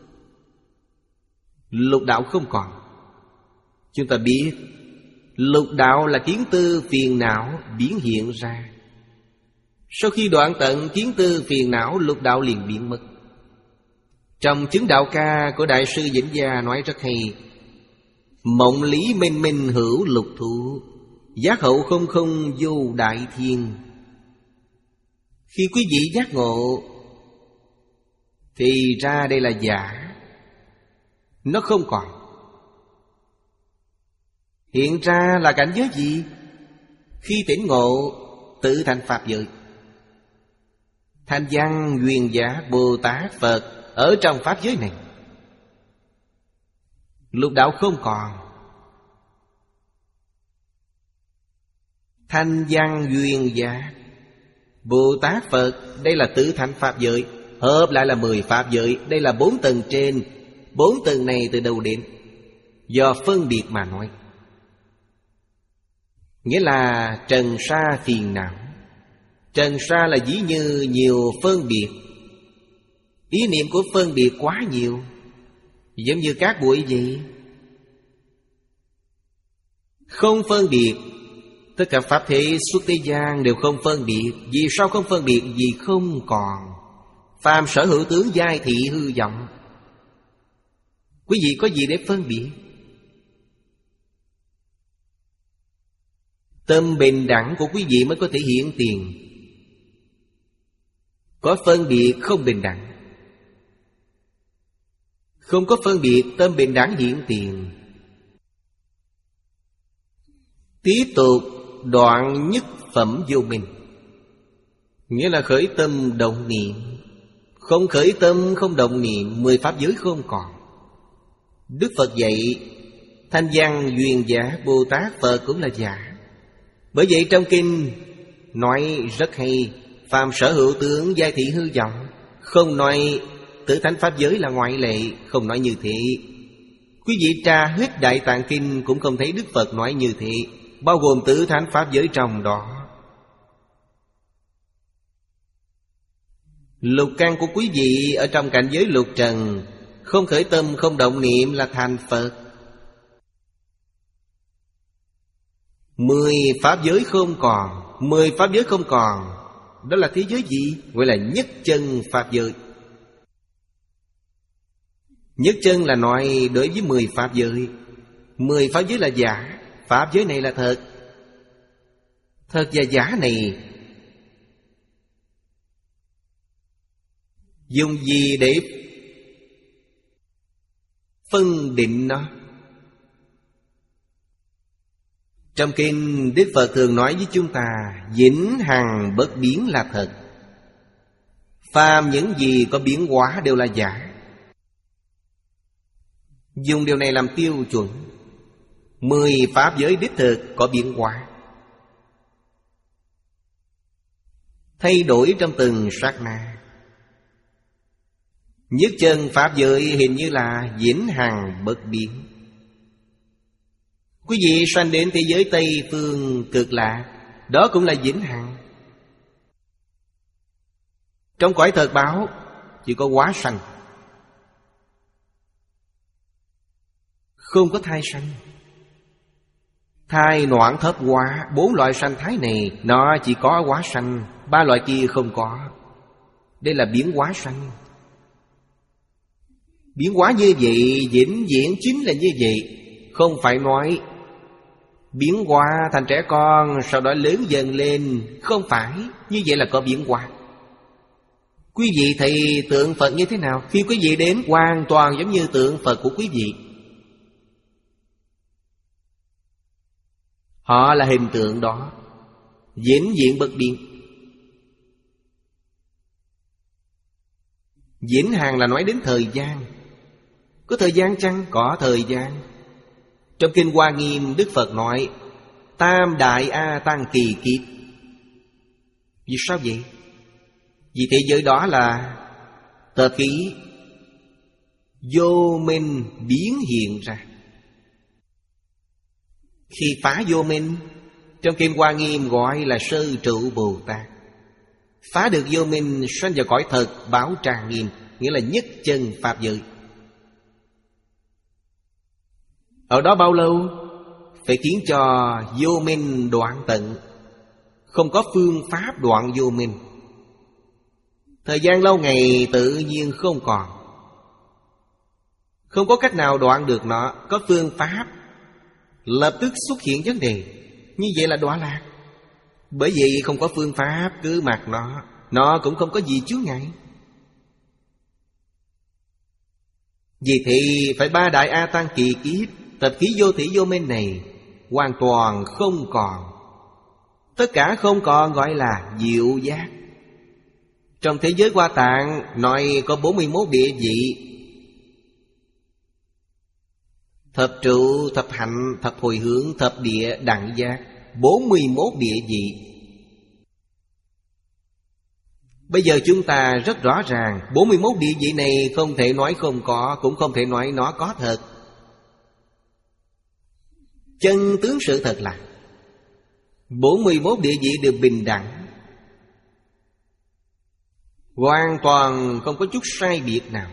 lục đạo không còn. Chúng ta biết lục đạo là kiến tư phiền não biến hiện ra. Sau khi đoạn tận kiến tư phiền não, lục đạo liền biến mất. Trong chứng đạo ca của Đại sư Vĩnh Gia nói rất hay: mộng lý minh minh hữu lục thụ, giác hậu không không vô đại thiên. Khi quý vị giác ngộ thì ra đây là giả, nó không còn. Hiện ra là cảnh giới gì? Khi tỉnh ngộ tự thành Pháp giới. Thanh Văn, Duyên Giả, Bồ Tát, Phật ở trong Pháp giới này. Lục đạo không còn. Thanh Văn, Duyên Giả, Bồ Tát, Phật, đây là tự thành Pháp giới. hợp lại là mười pháp giới. Đây là bốn tầng trên. Bốn tầng này từ đâu đến? Do phân biệt mà nói. Nghĩa là trần sa phiền não. Trần sa là ví như nhiều phân biệt. Ý niệm của phân biệt quá nhiều, giống như cát bụi vậy. Không phân biệt. Tất cả pháp thế xuất thế gian đều không phân biệt. Vì sao không phân biệt? Vì không còn. Phàm sở hữu tướng giai thị hư vọng. Quý vị có gì để phân biệt? Tâm bình đẳng của quý vị mới có thể hiện tiền. Có phân biệt không bình đẳng. Không có phân biệt, tâm bình đẳng hiện tiền. Tiếp tục đoạn nhất phẩm vô minh. Nghĩa là khởi tâm động niệm. Không khởi tâm không động niệm, mười pháp giới không còn. Đức Phật dạy Thanh Văn Duyên Giả Bồ Tát Phật cũng là giả. Bởi vậy trong kinh nói rất hay. Phàm sở hữu tướng giai thị hư vọng. Không nói Tử Thánh Pháp giới là ngoại lệ. Không nói như thế. Quý vị tra hết Đại Tạng Kinh cũng không thấy Đức Phật nói như thế, bao gồm Tử Thánh Pháp giới trong đó. Lục căn của quý vị ở trong cảnh giới lục trần, không khởi tâm không động niệm là thành Phật. Mười pháp giới không còn. Mười pháp giới không còn. Đó là thế giới gì? Gọi là nhất chân pháp giới. Nhất chân là nói đối với mười pháp giới. Mười pháp giới là giả, pháp giới này là thật. Thật và giả này dùng gì để phân định nó? Trong kinh Đức Phật thường nói với chúng ta, vĩnh hằng bất biến là thật. Phàm những gì có biến hóa đều là giả. Dùng điều này làm tiêu chuẩn. Mười pháp giới đích thực có biến hóa, thay đổi trong từng sát na. Nhất chân pháp giới hình như là vĩnh hằng bất biến. Quý vị sanh đến thế giới Tây Phương Cực Lạc, đó cũng là vĩnh hằng. Trong cõi thật báo chỉ có hóa sanh, không có thai sanh. Thai noãn thấp hóa, bốn loại sanh thái này nó chỉ có hóa sanh, ba loại kia không có. Đây là biến hóa sanh. Biến hóa như vậy, vĩnh viễn chính là như vậy. Không phải nói biến hóa thành trẻ con, sau đó lớn dần lên. Không phải, như vậy là có biến hóa. Quý vị thấy tượng Phật như thế nào? Khi quý vị đến hoàn toàn giống như tượng Phật của quý vị. Họ là hình tượng đó, vĩnh viễn bất biến. Vĩnh hằng là nói đến thời gian. Có thời gian chăng? Có thời gian. Trong Kinh Hoa Nghiêm Đức Phật nói tam đại A Tăng kỳ kiếp. Vì sao vậy? Vì thế giới đó là tập khí vô minh biến hiện ra. Khi phá vô minh, trong Kinh Hoa Nghiêm gọi là sơ trụ Bồ Tát. Phá được vô minh, sanh vào cõi thật báo trang nghiêm, nghĩa là nhất chân pháp giới. Ở đó bao lâu? Phải khiến cho vô minh đoạn tận. Không có phương pháp đoạn vô minh. Thời gian lâu ngày tự nhiên không còn. Không có cách nào đoạn được nó. Có phương pháp, lập tức xuất hiện vấn đề. Như vậy là đọa lạc. Bởi vì không có phương pháp, cứ mặc nó, nó cũng không có gì chướng ngại. Vì thế phải ba đại A Tăng kỳ kiếp, tập khí vô thủy vô minh này hoàn toàn không còn. Tất cả không còn gọi là diệu giác. Trong thế giới Hoa Tạng nói có bốn mươi mốt địa vị: thập trụ, thập hạnh, thập hồi hướng, thập địa, đẳng giác. Bốn mươi mốt địa vị. Bây giờ chúng ta rất rõ ràng, bốn mươi mốt địa vị này không thể nói không có, cũng không thể nói nó có thật. Chân tướng sự thật là bốn mươi mốt địa vị đều bình đẳng, hoàn toàn không có chút sai biệt nào.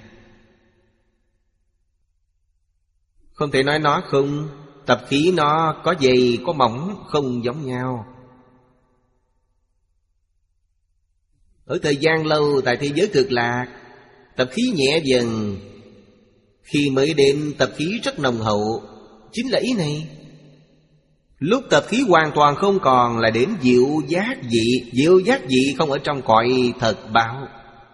Không thể nói nó không. Tập khí nó có dày có mỏng không giống nhau. Ở thời gian lâu tại thế giới Cực Lạc, tập khí nhẹ dần. Khi mới đến tập khí rất nồng hậu, chính là ý này. Lúc tập khí hoàn toàn không còn là đến diệu giác vị. Diệu giác vị không ở trong cõi thật báo,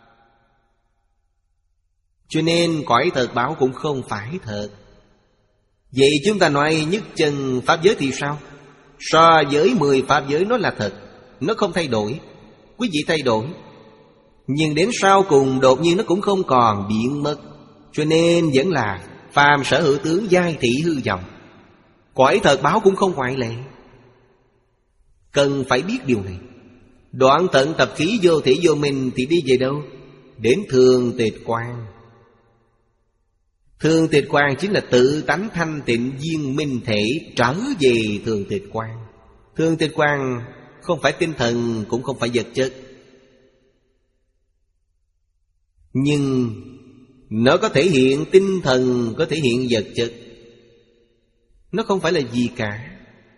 cho nên cõi thật báo cũng không phải thật. Vậy chúng ta nói nhất chân pháp giới thì sao? So với mười pháp giới nó là thật, nó không thay đổi. Quý vị thay đổi, nhưng đến sau cùng đột nhiên nó cũng không còn, biến mất. Cho nên vẫn là phàm sở hữu tướng, giai thị hư vọng. Cõi thật báo cũng không ngoại lệ. Cần phải biết điều này. Đoạn tận tập khí vô thể vô minh thì đi về đâu? Đến thường tịch quan. Thường tịch quan chính là tự tánh thanh tịnh viên minh thể, trở về thường tịch quan. Thường tịch quan không phải tinh thần, cũng không phải vật chất, nhưng nó có thể hiện tinh thần, có thể hiện vật chất. Nó không phải là gì cả.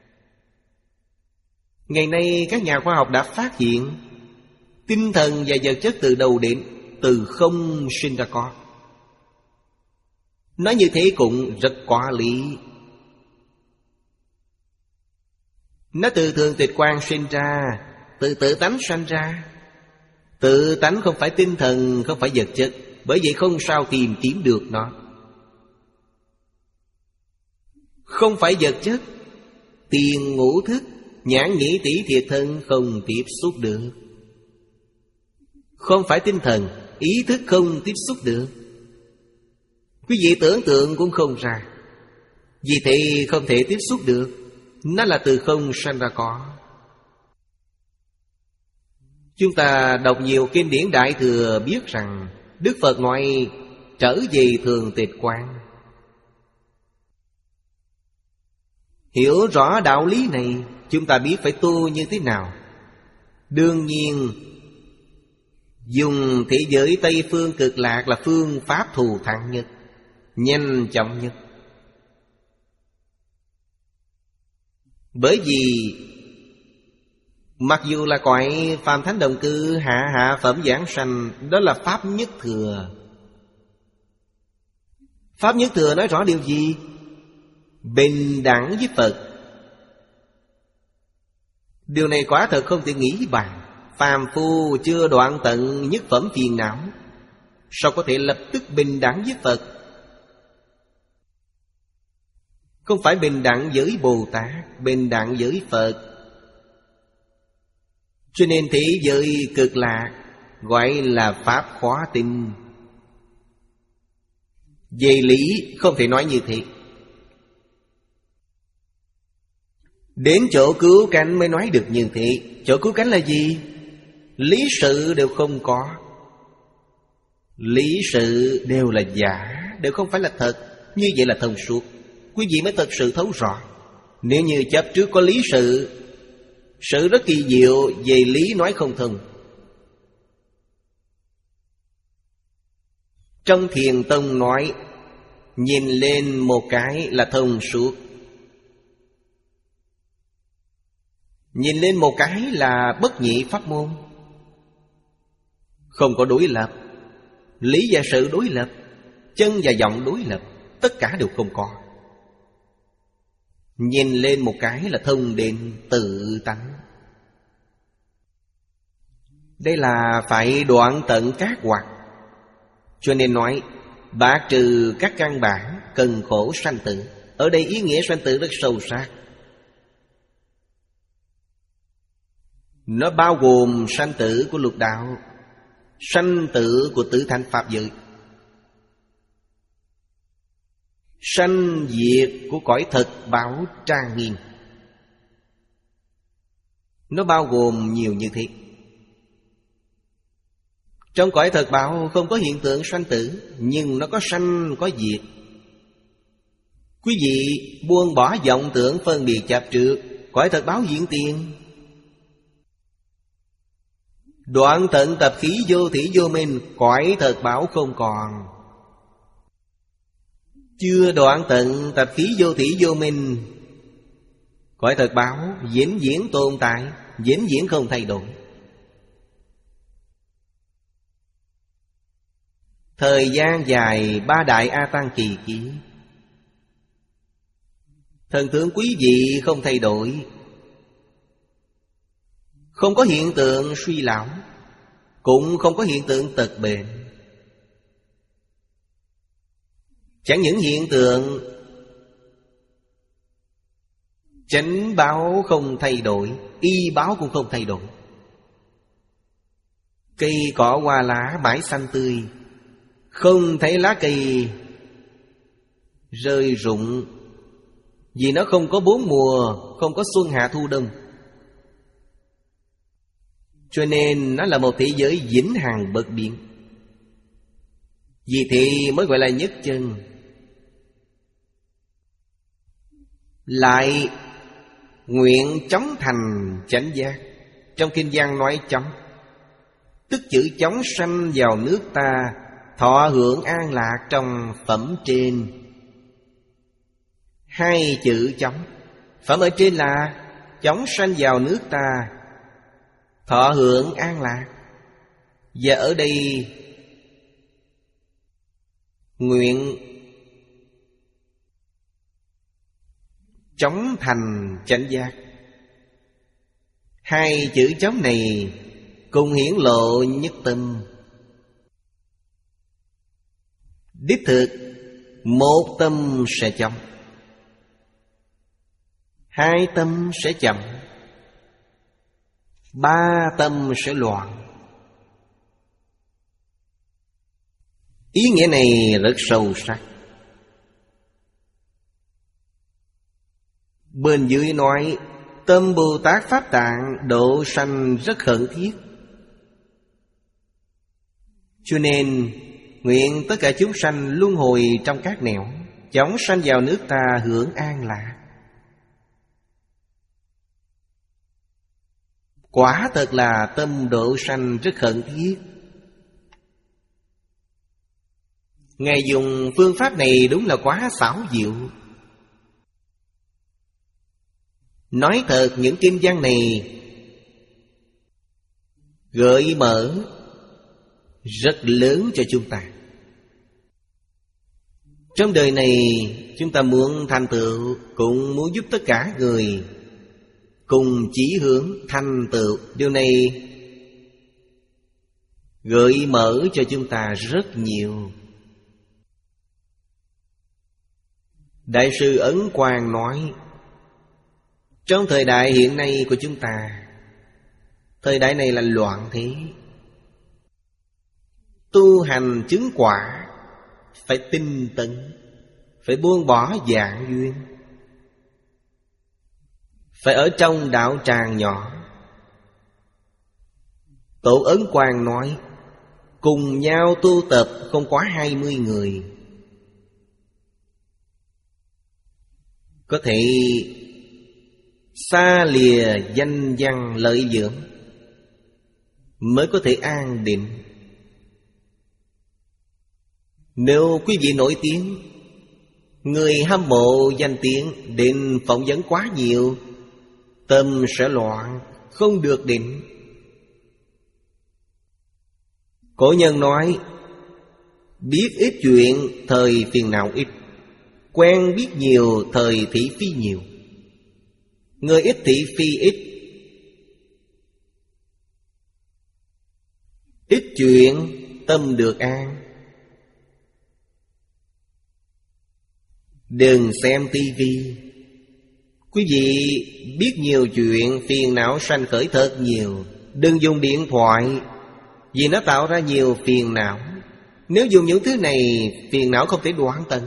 Ngày nay các nhà khoa học đã phát hiện tinh thần và vật chất từ đầu đến, từ không sinh ra có. Nói như thế cũng rất quá lý. Nó từ thường tịch quan sinh ra, từ tự tánh sanh ra. Tự tánh không phải tinh thần, không phải vật chất, bởi vậy không sao tìm kiếm được nó. Không phải vật chất, tiền ngũ thức, nhãn nhĩ tỷ thiệt thân không tiếp xúc được. Không phải tinh thần, ý thức không tiếp xúc được. Quý vị tưởng tượng cũng không ra. Vì thế không thể tiếp xúc được. Nó là từ không sanh ra có. Chúng ta đọc nhiều kinh điển Đại Thừa biết rằng Đức Phật nói trở về thường tịch quan. Hiểu rõ đạo lý này, chúng ta biết phải tu như thế nào. Đương nhiên dùng thế giới Tây Phương Cực Lạc là phương pháp thù thắng nhất, nhanh chóng nhất. Bởi vì mặc dù là cõi phàm thánh đồng cư, hạ hạ phẩm giảng sanh, đó là pháp nhất thừa. Pháp nhất thừa nói rõ điều gì? Bình đẳng với Phật. Điều này quả thật không thể nghĩ bàn. Phàm phu chưa đoạn tận nhất phẩm phiền não, sao có thể lập tức bình đẳng với Phật? Không phải bình đẳng với Bồ Tát, bình đẳng với Phật. Cho nên thế giới Cực Lạc gọi là pháp khóa tinh. Về lý không thể nói như thế. Đến chỗ cứu cánh mới nói được như thế. Chỗ cứu cánh là gì? Lý sự đều không có. Lý sự đều là giả, đều không phải là thật. Như vậy là thông suốt. Quý vị mới thật sự thấu rõ. Nếu như chấp trước có lý sự, sự rất kỳ diệu, về lý nói không thông. Trong Thiền Tông nói, nhìn lên một cái là thông suốt. Nhìn lên một cái là bất nhị pháp môn. Không có đối lập. Lý và sự đối lập, chân và vọng đối lập, tất cả đều không có. Nhìn lên một cái là thông đến tự tánh. Đây là phải đoạn tận các hoặc. Cho nên nói bạc trừ các căn bản, cần khổ sanh tử. Ở đây ý nghĩa sanh tử rất sâu sắc. Nó bao gồm sanh tử của lục đạo, sanh tử của tứ thánh pháp giới, sanh diệt của cõi thật báo trang nghiêm. Nó bao gồm nhiều như thế. Trong cõi thật báo không có hiện tượng sanh tử, nhưng nó có sanh có diệt. Quý vị buông bỏ vọng tưởng phân biệt chấp trước, cõi thật báo hiện tiền. Đoạn tận tập khí vô thủy vô minh, cõi thật báo không còn. Chưa đoạn tận tập khí vô thủy vô minh, cõi thật báo vĩnh viễn tồn tại, vĩnh viễn không thay đổi. Thời gian dài ba đại A Tăng kỳ ký, thần tướng quý vị không thay đổi, không có hiện tượng suy lão, cũng không có hiện tượng tật bệnh. Chẳng những hiện tượng chánh báo không thay đổi, y báo cũng không thay đổi. Cây cỏ hoa lá mãi xanh tươi, không thấy lá cây rơi rụng, vì nó không có bốn mùa, không có xuân hạ thu đông. Cho nên nó là một thế giới vĩnh hằng bất biến. Vì thế mới gọi là nhất chân. Lại nguyện chóng thành chánh giác. Trong kinh văn nói chóng, tức chữ chóng sanh vào nước ta, thọ hưởng an lạc trong phẩm trên. Hai chữ chóng, phẩm ở trên là chóng sanh vào nước ta, thọ hưởng an lạc. Và ở đây nguyện chóng thành chánh giác. Hai chữ chóng này cùng hiển lộ nhất tâm. Đích thực một tâm sẽ chóng, hai tâm sẽ chậm, ba tâm sẽ loạn. Ý nghĩa này rất sâu sắc. Bên dưới nói tâm Bồ Tát Pháp Tạng độ sanh rất khẩn thiết. Cho nên nguyện tất cả chúng sanh luân hồi trong các nẻo, chóng sanh vào nước ta hưởng an lạc. Quả thật là tâm độ sanh rất khẩn thiết. Ngài dùng phương pháp này đúng là quá xảo diệu. Nói thật, những kinh văn này gợi mở rất lớn cho chúng ta. Trong đời này chúng ta muốn thành tựu, cũng muốn giúp tất cả người cùng chí hướng thành tựu. Điều này gợi mở cho chúng ta rất nhiều. Đại sư Ấn Quang nói, trong thời đại hiện nay của chúng ta, thời đại này là loạn thế, tu hành chứng quả phải tinh tấn, phải buông bỏ dạng duyên, phải ở trong đạo tràng nhỏ. Tổ Ấn Quang nói, cùng nhau tu tập không quá hai mươi người, có thể xa lìa danh văn lợi dưỡng, mới có thể an định. Nếu quý vị nổi tiếng, người hâm mộ danh tiếng đến phỏng vấn quá nhiều, tâm sẽ loạn, không được định. Cổ nhân nói, biết ít chuyện thời phiền não ít, quen biết nhiều thời thị phi nhiều. Người ít thị phi ít, ít chuyện tâm được an. Đừng xem tivi. Quý vị biết nhiều chuyện, phiền não sanh khởi thật nhiều. Đừng dùng điện thoại, vì nó tạo ra nhiều phiền não. Nếu dùng những thứ này, phiền não không thể đoạn tận.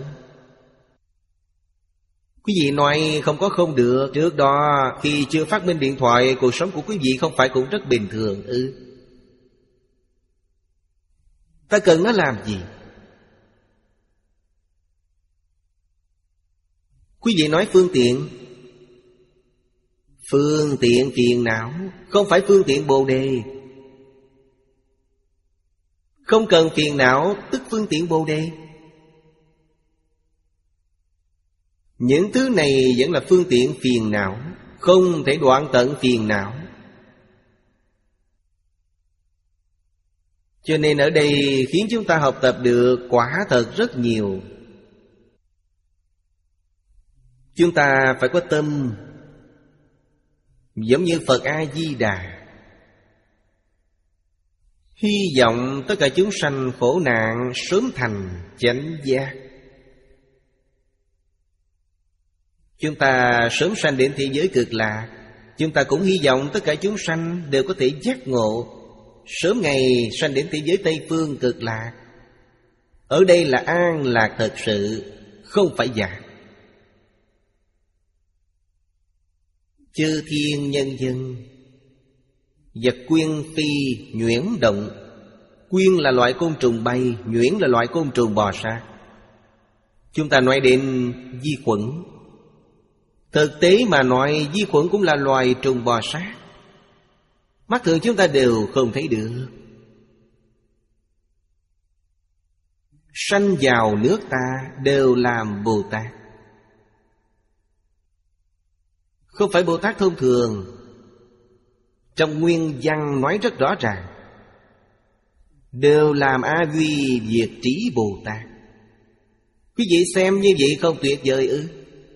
Quý vị nói không có không được. Trước đó khi chưa phát minh điện thoại, cuộc sống của quý vị không phải cũng rất bình thường ư? Ta cần nó làm gì? Quý vị nói phương tiện. Phương tiện phiền não, không phải phương tiện Bồ Đề. Không cần phiền não tức phương tiện Bồ Đề. Những thứ này vẫn là phương tiện phiền não, không thể đoạn tận phiền não. Cho nên ở đây khiến chúng ta học tập được quả thật rất nhiều. Chúng ta phải có tâm giống như Phật A-di-đà, hy vọng tất cả chúng sanh khổ nạn sớm thành chánh giác. Chúng ta sớm sanh đến thế giới cực lạc. Chúng ta cũng hy vọng tất cả chúng sanh đều có thể giác ngộ, sớm ngày sanh đến thế giới Tây Phương cực lạc. Ở đây là an lạc thật sự, không phải giả. Chư thiên nhân dân, vật quyên phi nhuyễn động. Quyên là loại côn trùng bay, nhuyễn là loại côn trùng bò sát. Chúng ta nói đến vi khuẩn, thực tế mà nói vi khuẩn cũng là loài trùng bò sát. Mắt thường chúng ta đều không thấy được. Sanh vào nước ta đều làm Bồ Tát, không phải Bồ Tát thông thường. Trong nguyên văn nói rất rõ ràng, đều làm A Duy Diệt Trí Bồ Tát. Quý vị xem như vậy không tuyệt vời ư?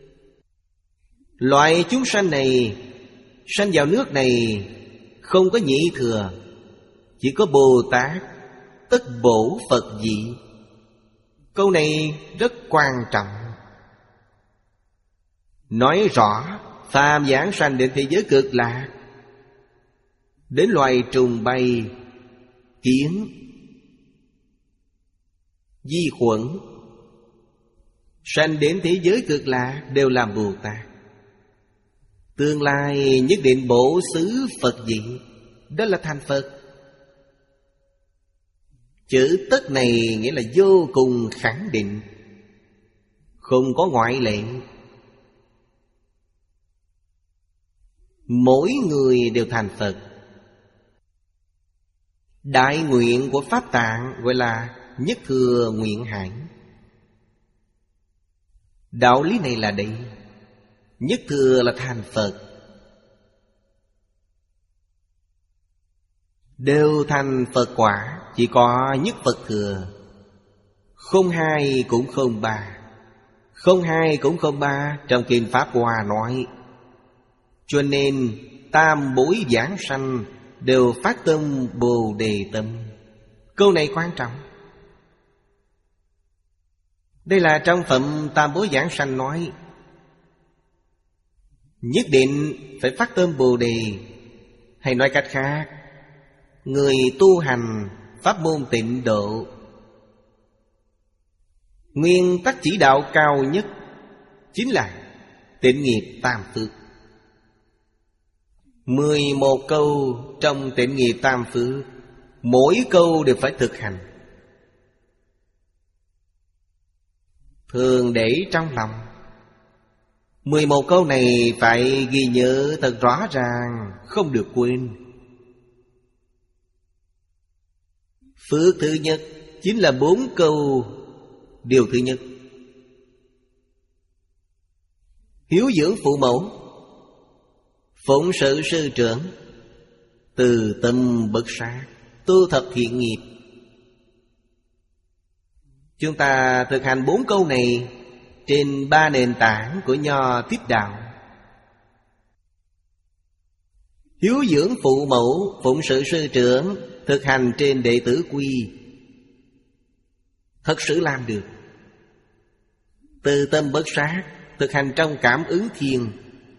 Loại chúng sanh này sanh vào nước này không có nhị thừa, chỉ có Bồ Tát tất bổ Phật vị. Câu này rất quan trọng, nói rõ phàm giảng sanh đến thế giới cực lạc, đến loài trùng bay, kiến, vi khuẩn, sanh đến thế giới cực lạc đều làm Bồ Tát. Tương lai nhất định bổ xứ Phật vị, đó là thành Phật. Chữ tất này nghĩa là vô cùng khẳng định, không có ngoại lệ. Mỗi người đều thành Phật. Đại nguyện của Pháp Tạng gọi là nhất thừa nguyện hải. Đạo lý này là đây. Nhất thừa là thành Phật, đều thành Phật quả. Chỉ có nhất Phật thừa, không hai cũng không ba. Không hai cũng không ba trong Kinh Pháp Hoa nói. Cho nên tam bối giảng sanh đều phát tâm Bồ Đề tâm. Câu này quan trọng. Đây là trong phẩm tam bối giảng sanh nói, nhất định phải phát tâm Bồ Đề. Hay nói cách khác, người tu hành pháp môn tịnh độ, nguyên tắc chỉ đạo cao nhất chính là tịnh nghiệp tam phước. Mười một câu trong tịnh nghiệp tam phước, mỗi câu đều phải thực hành, thường để trong lòng. Mười một câu này phải ghi nhớ thật rõ ràng, không được quên. Phước thứ nhất chính là bốn câu. Điều thứ nhất, hiếu dưỡng phụ mẫu, phụng sự sư trưởng, từ tâm bất sát, tu thập thiện nghiệp. Chúng ta thực hành bốn câu này trên ba nền tảng của Nho Tiếp Đạo. Hiếu dưỡng phụ mẫu, phụng sự sư trưởng, thực hành trên đệ tử quy, thật sự làm được. Từ tâm bất sát, thực hành trong cảm ứng thiên.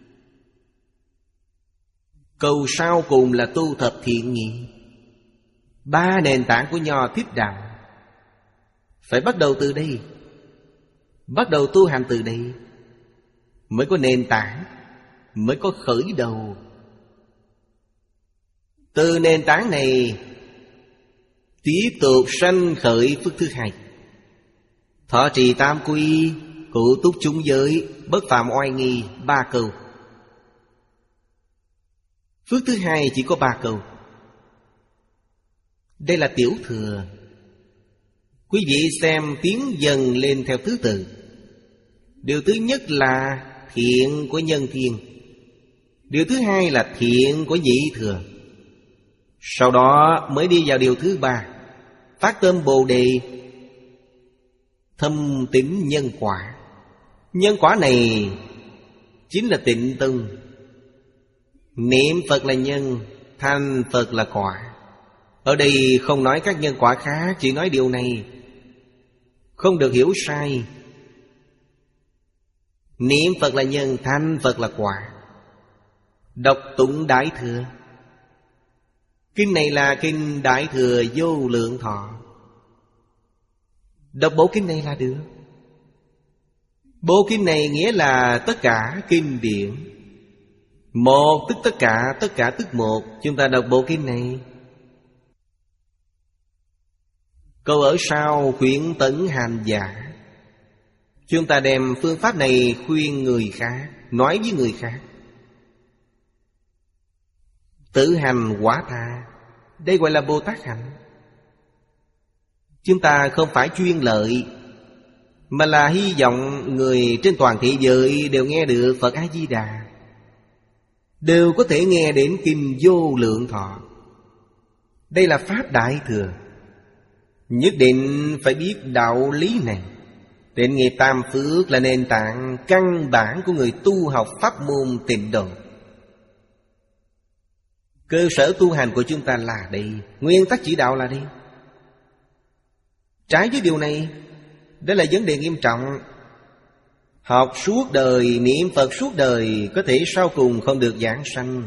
Câu sau cùng là tu thập thiện nghiệp. Ba nền tảng của Nho Tiếp Đạo phải bắt đầu từ đây, bắt đầu tu hành từ đây, mới có nền tảng, mới có khởi đầu. Từ nền tảng này Tiếp tục sanh khởi phước thứ hai. Thọ trì tam quy, cụ túc chúng giới, bất phạm oai nghi, ba câu. Phước thứ hai chỉ có ba câu. Đây là tiểu thừa. Quý vị xem tiến dần lên theo thứ tự. Điều thứ nhất là thiện của nhân thiên. Điều thứ hai là thiện của nhị thừa. Sau đó mới đi vào điều thứ ba, phát tâm Bồ Đề, thâm tín nhân quả. Nhân quả này chính là tịnh tông. Niệm Phật là nhân, thành Phật là quả. Ở đây không nói các nhân quả khác, chỉ nói điều này, không được hiểu sai. Niệm Phật là nhân, thành Phật là quả. Đọc tụng Đại Thừa. Kinh này là kinh Đại Thừa Vô Lượng Thọ. Đọc bộ kinh này là được. Bộ kinh này nghĩa là tất cả kinh điển. Một tức tất cả, tất cả tức một. Chúng ta đọc bộ kinh này. Câu ở sau khuyến tấn hành giả. Chúng ta đem phương pháp này khuyên người khác, nói với người khác. Tự hành quả tha, đây gọi là Bồ Tát hạnh. Chúng ta không phải chuyên lợi, mà là hy vọng người trên toàn thế giới đều nghe được Phật A-di-đà, đều có thể nghe đến kinh Vô Lượng Thọ. Đây là Pháp Đại Thừa. Nhất định phải biết đạo lý này. Tịnh nghiệp tam phước là nền tảng căn bản của người tu học pháp môn Tịnh độ. Cơ sở tu hành của chúng ta là đây, nguyên tắc chỉ đạo là đây. Trái với điều này, đó là vấn đề nghiêm trọng. Học suốt đời, niệm Phật suốt đời, có thể sau cùng không được giảng sanh.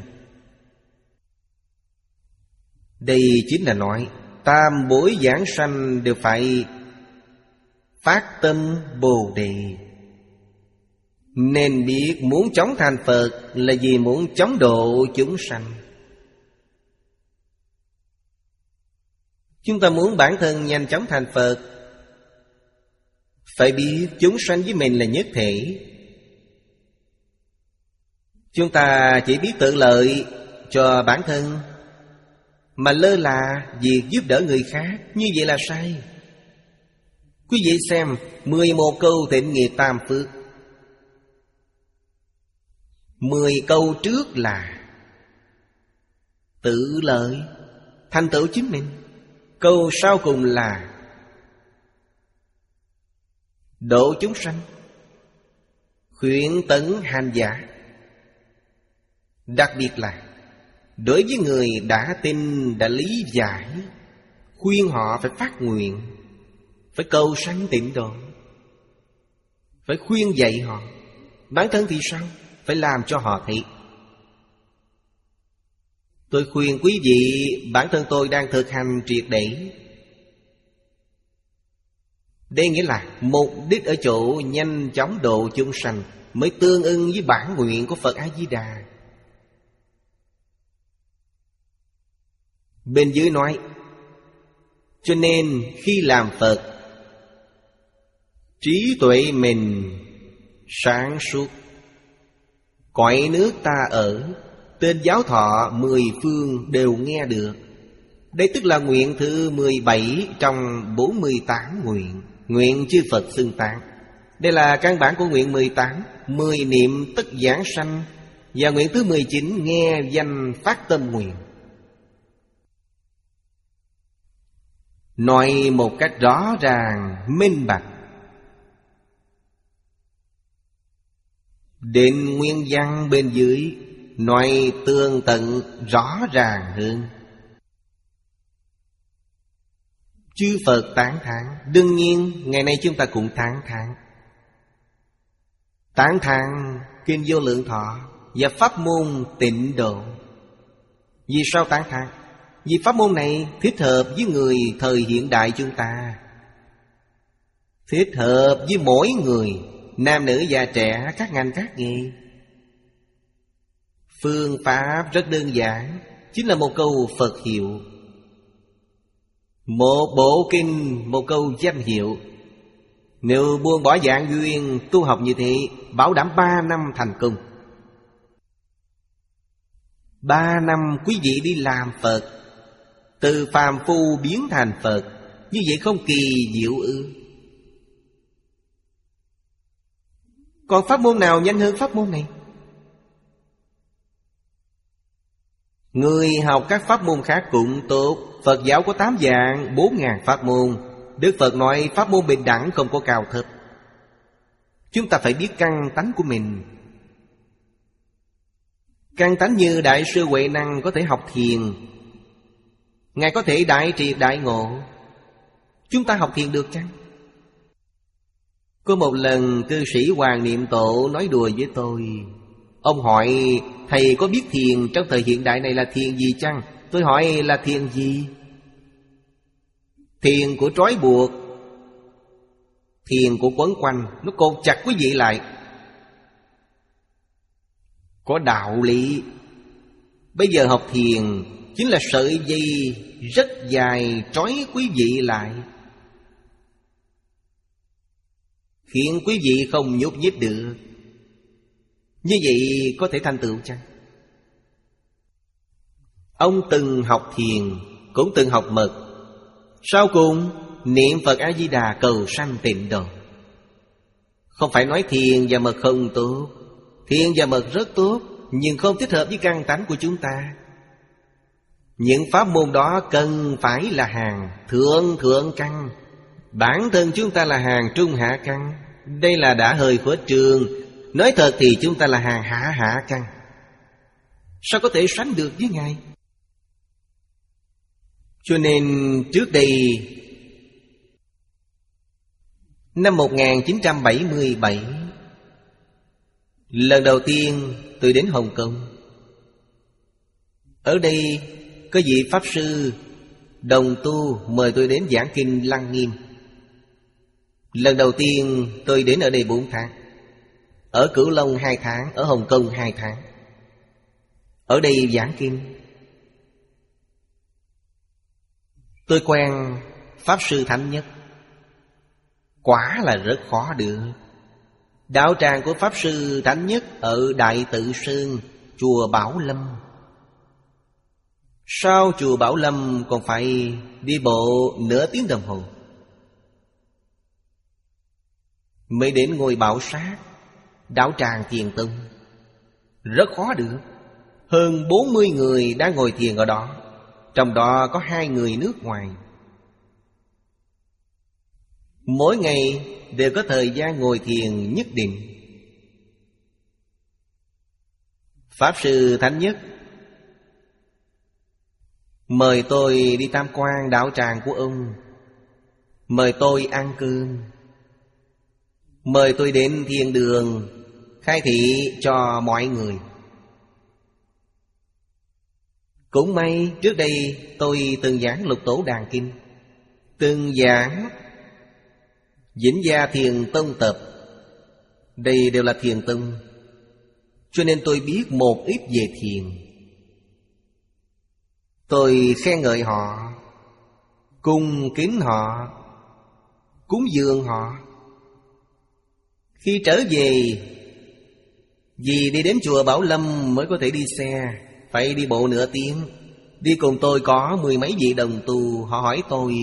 Đây chính là nói tam bối giảng sanh đều phải phát tâm Bồ Đề. Nên biết muốn chóng thành Phật là vì muốn chóng độ chúng sanh. Chúng ta muốn bản thân nhanh chóng thành Phật, phải biết chúng sanh với mình là nhất thể. Chúng ta chỉ biết tự lợi cho bản thân, mà lơ là việc giúp đỡ người khác, như vậy là sai. Quý vị xem mười một câu tịnh nghiệp tam phước. Mười câu trước là tự lợi, thành tựu chính mình. Câu sau cùng là độ chúng sanh, khuyến tấn hành giả. Đặc biệt là đối với người đã tin, đã lý giải, khuyên họ phải phát nguyện, phải cầu sanh tịnh độ, phải khuyên dạy họ. Bản thân thì sao? Phải làm cho họ thấy. Tôi khuyên quý vị, bản thân tôi đang thực hành triệt để. Đây nghĩa là mục đích ở chỗ nhanh chóng độ chúng sanh, mới tương ưng với bản nguyện của Phật A-di-đà. Bên dưới nói, cho nên khi làm Phật, trí tuệ mình sáng suốt. Cõi nước ta ở, tên giáo thọ mười phương đều nghe được. Đây tức là nguyện thứ mười bảy trong bốn mươi tám nguyện. Nguyện chư Phật xưng tán. Đây là căn bản của nguyện mười tám. Mười niệm tất giảng sanh. Và nguyện thứ mười chín nghe danh phát tâm nguyện. Nói một cách rõ ràng, minh bạch. Định nguyên văn bên dưới nói tường tận rõ ràng hơn. Chư Phật tán thán. Đương nhiên ngày nay chúng ta cũng tán thán. Tán thán kinh Vô Lượng Thọ và pháp môn Tịnh độ. Vì sao tán thán? Vì pháp môn này thích hợp với người thời hiện đại chúng ta, thích hợp với mỗi người, nam nữ già trẻ, các ngành các nghề. Phương pháp rất đơn giản, chính là một câu Phật hiệu. Một bộ kinh, một câu danh hiệu. Nếu buông bỏ dạng duyên tu học như thế, bảo đảm ba năm thành công. Ba năm quý vị đi làm Phật, từ phàm phu biến thành Phật, như vậy không kỳ diệu ư? Còn pháp môn nào nhanh hơn pháp môn này? Người học các pháp môn khác cũng tốt. Phật giáo có tám dạng, bốn ngàn pháp môn. Đức Phật nói pháp môn bình đẳng, không có cao thấp. Chúng ta phải biết căn tánh của mình. Căn tánh như Đại sư Huệ Năng có thể học thiền, Ngài có thể đại triệt đại ngộ. Chúng ta học thiền được chăng? Có một lần cư sĩ Hoàng Niệm Tổ nói đùa với tôi. Ông hỏi thầy có biết thiền trong thời hiện đại này là thiền gì chăng? Tôi hỏi là thiền gì? Thiền của trói buộc, thiền của quấn quanh, nó cột chặt quý vị lại. Có đạo lý. Bây giờ học thiền chính là sợi dây rất dài trói quý vị lại, khiến quý vị không nhúc nhích được. Như vậy có thể thành tựu chăng? Ông từng học thiền, cũng từng học mật. Sau cùng niệm Phật A-di-đà cầu sanh tịnh độ. Không phải nói thiền và mật không tốt. Thiền và mật rất tốt, nhưng không thích hợp với căn tánh của chúng ta. Những pháp môn đó cần phải là hàng thượng thượng căn. Bản thân chúng ta là hàng trung hạ căn. Đây là đã hơi khuất trường. Nói thật thì chúng ta là hàng hạ hạ căn. Sao có thể sánh được với Ngài? Cho nên trước đây, năm một nghìn chín trăm bảy mươi bảy, lần đầu tiên tôi đến Hồng Kông. Ở đây có vị Pháp Sư đồng tu mời tôi đến giảng kinh Lăng Nghiêm. Lần đầu tiên tôi đến ở đây bốn tháng. Ở Cửu Long hai tháng, ở Hồng Kông hai tháng. Ở đây giảng kinh. Tôi quen Pháp Sư Thánh Nhất. Quả là rất khó được. Đạo tràng của Pháp Sư Thánh Nhất ở Đại Tự Sơn, chùa Bảo Lâm. Sau chùa Bảo Lâm còn phải đi bộ nửa tiếng đồng hồ mới đến ngôi Bảo Sát, đạo tràng Thiền Tông. Rất khó được. Hơn bốn mươi người đang ngồi thiền ở đó, trong đó có hai người nước ngoài. Mỗi ngày đều có thời gian ngồi thiền nhất định. Pháp Sư Thánh Nhất mời tôi đi tham quan đạo tràng của ông, mời tôi ăn cơm, mời tôi đến thiền đường khai thị cho mọi người. Cũng may trước đây tôi từng giảng Lục Tổ Đàn Kinh, từng giảng Vĩnh Gia Thiền Tông Tập. Đây đều là thiền tông, cho nên tôi biết một ít về thiền. Tôi khen ngợi họ, cung kính họ, cúng dường họ. Khi trở về, vì đi đến chùa Bảo Lâm mới có thể đi xe, phải đi bộ nửa tiếng. Đi cùng tôi có mười mấy vị đồng tu. Họ hỏi tôi: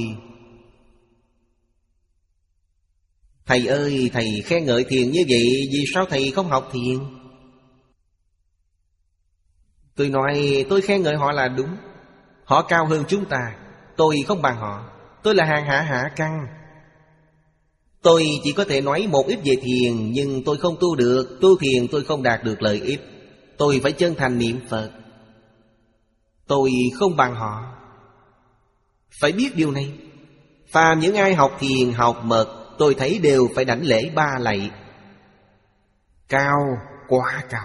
thầy ơi, thầy khen ngợi thiền như vậy, vì sao thầy không học thiền? Tôi nói tôi khen ngợi họ là đúng. Họ cao hơn chúng ta, tôi không bằng họ. Tôi là hàng hạ hạ căn. Tôi chỉ có thể nói một ít về thiền, nhưng tôi không tu được. Tu thiền tôi không đạt được lợi ích. Tôi phải chân thành niệm Phật. Tôi không bằng họ. Phải biết điều này. Phàm những ai học thiền, học mật, tôi thấy đều phải đảnh lễ ba lạy. Cao, quá cao.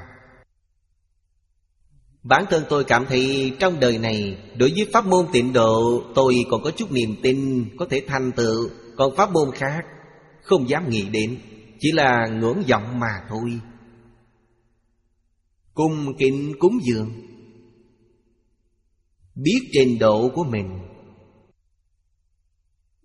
Bản thân tôi cảm thấy trong đời này, đối với pháp môn tịnh độ, tôi còn có chút niềm tin có thể thành tựu. Còn pháp môn khác không dám nghĩ đến, chỉ là ngưỡng vọng mà thôi. Cung kính cúng dường, biết trình độ của mình.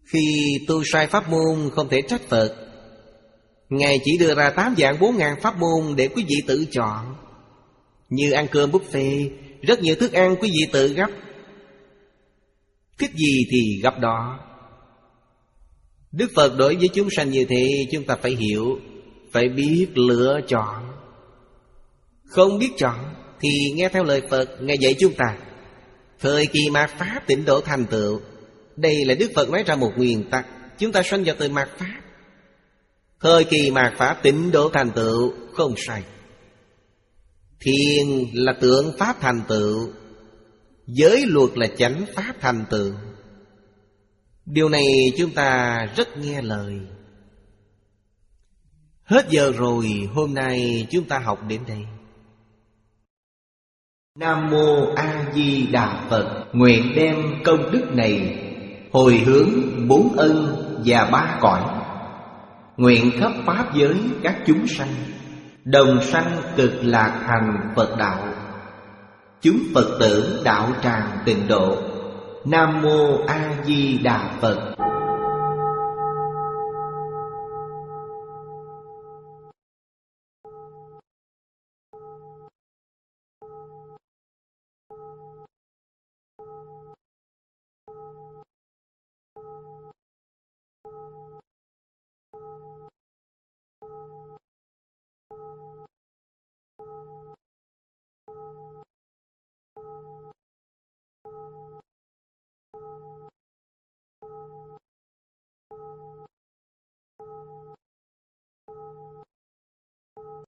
Khi tu sai pháp môn không thể trách Phật. Ngài chỉ đưa ra tám vạn bốn ngàn pháp môn để quý vị tự chọn. Như ăn cơm buffet, rất nhiều thức ăn quý vị tự gấp. Thích gì thì gấp đó. Đức Phật đối với chúng sanh như thế, chúng ta phải hiểu, phải biết lựa chọn. Không biết chọn thì nghe theo lời Phật. Ngài dạy chúng ta thời kỳ mạt Pháp tịnh độ thành tựu. Đây là Đức Phật nói ra một nguyên tắc. Chúng ta sanh vào từ mạt Pháp. Thời kỳ mạt Pháp tịnh độ thành tựu, không sai. Thiền là tượng Pháp thành tựu, giới luật là chánh Pháp thành tựu. Điều này chúng ta rất nghe lời. Hết giờ rồi, hôm nay chúng ta học đến đây. Nam Mô A Di Đà Phật. Nguyện đem công đức này hồi hướng bốn ân và ba cõi. Nguyện khắp pháp giới các chúng sanh đồng sanh cực lạc thành Phật đạo. Chúng Phật tử đạo tràng tịnh độ. Nam Mô A Di Đà Phật.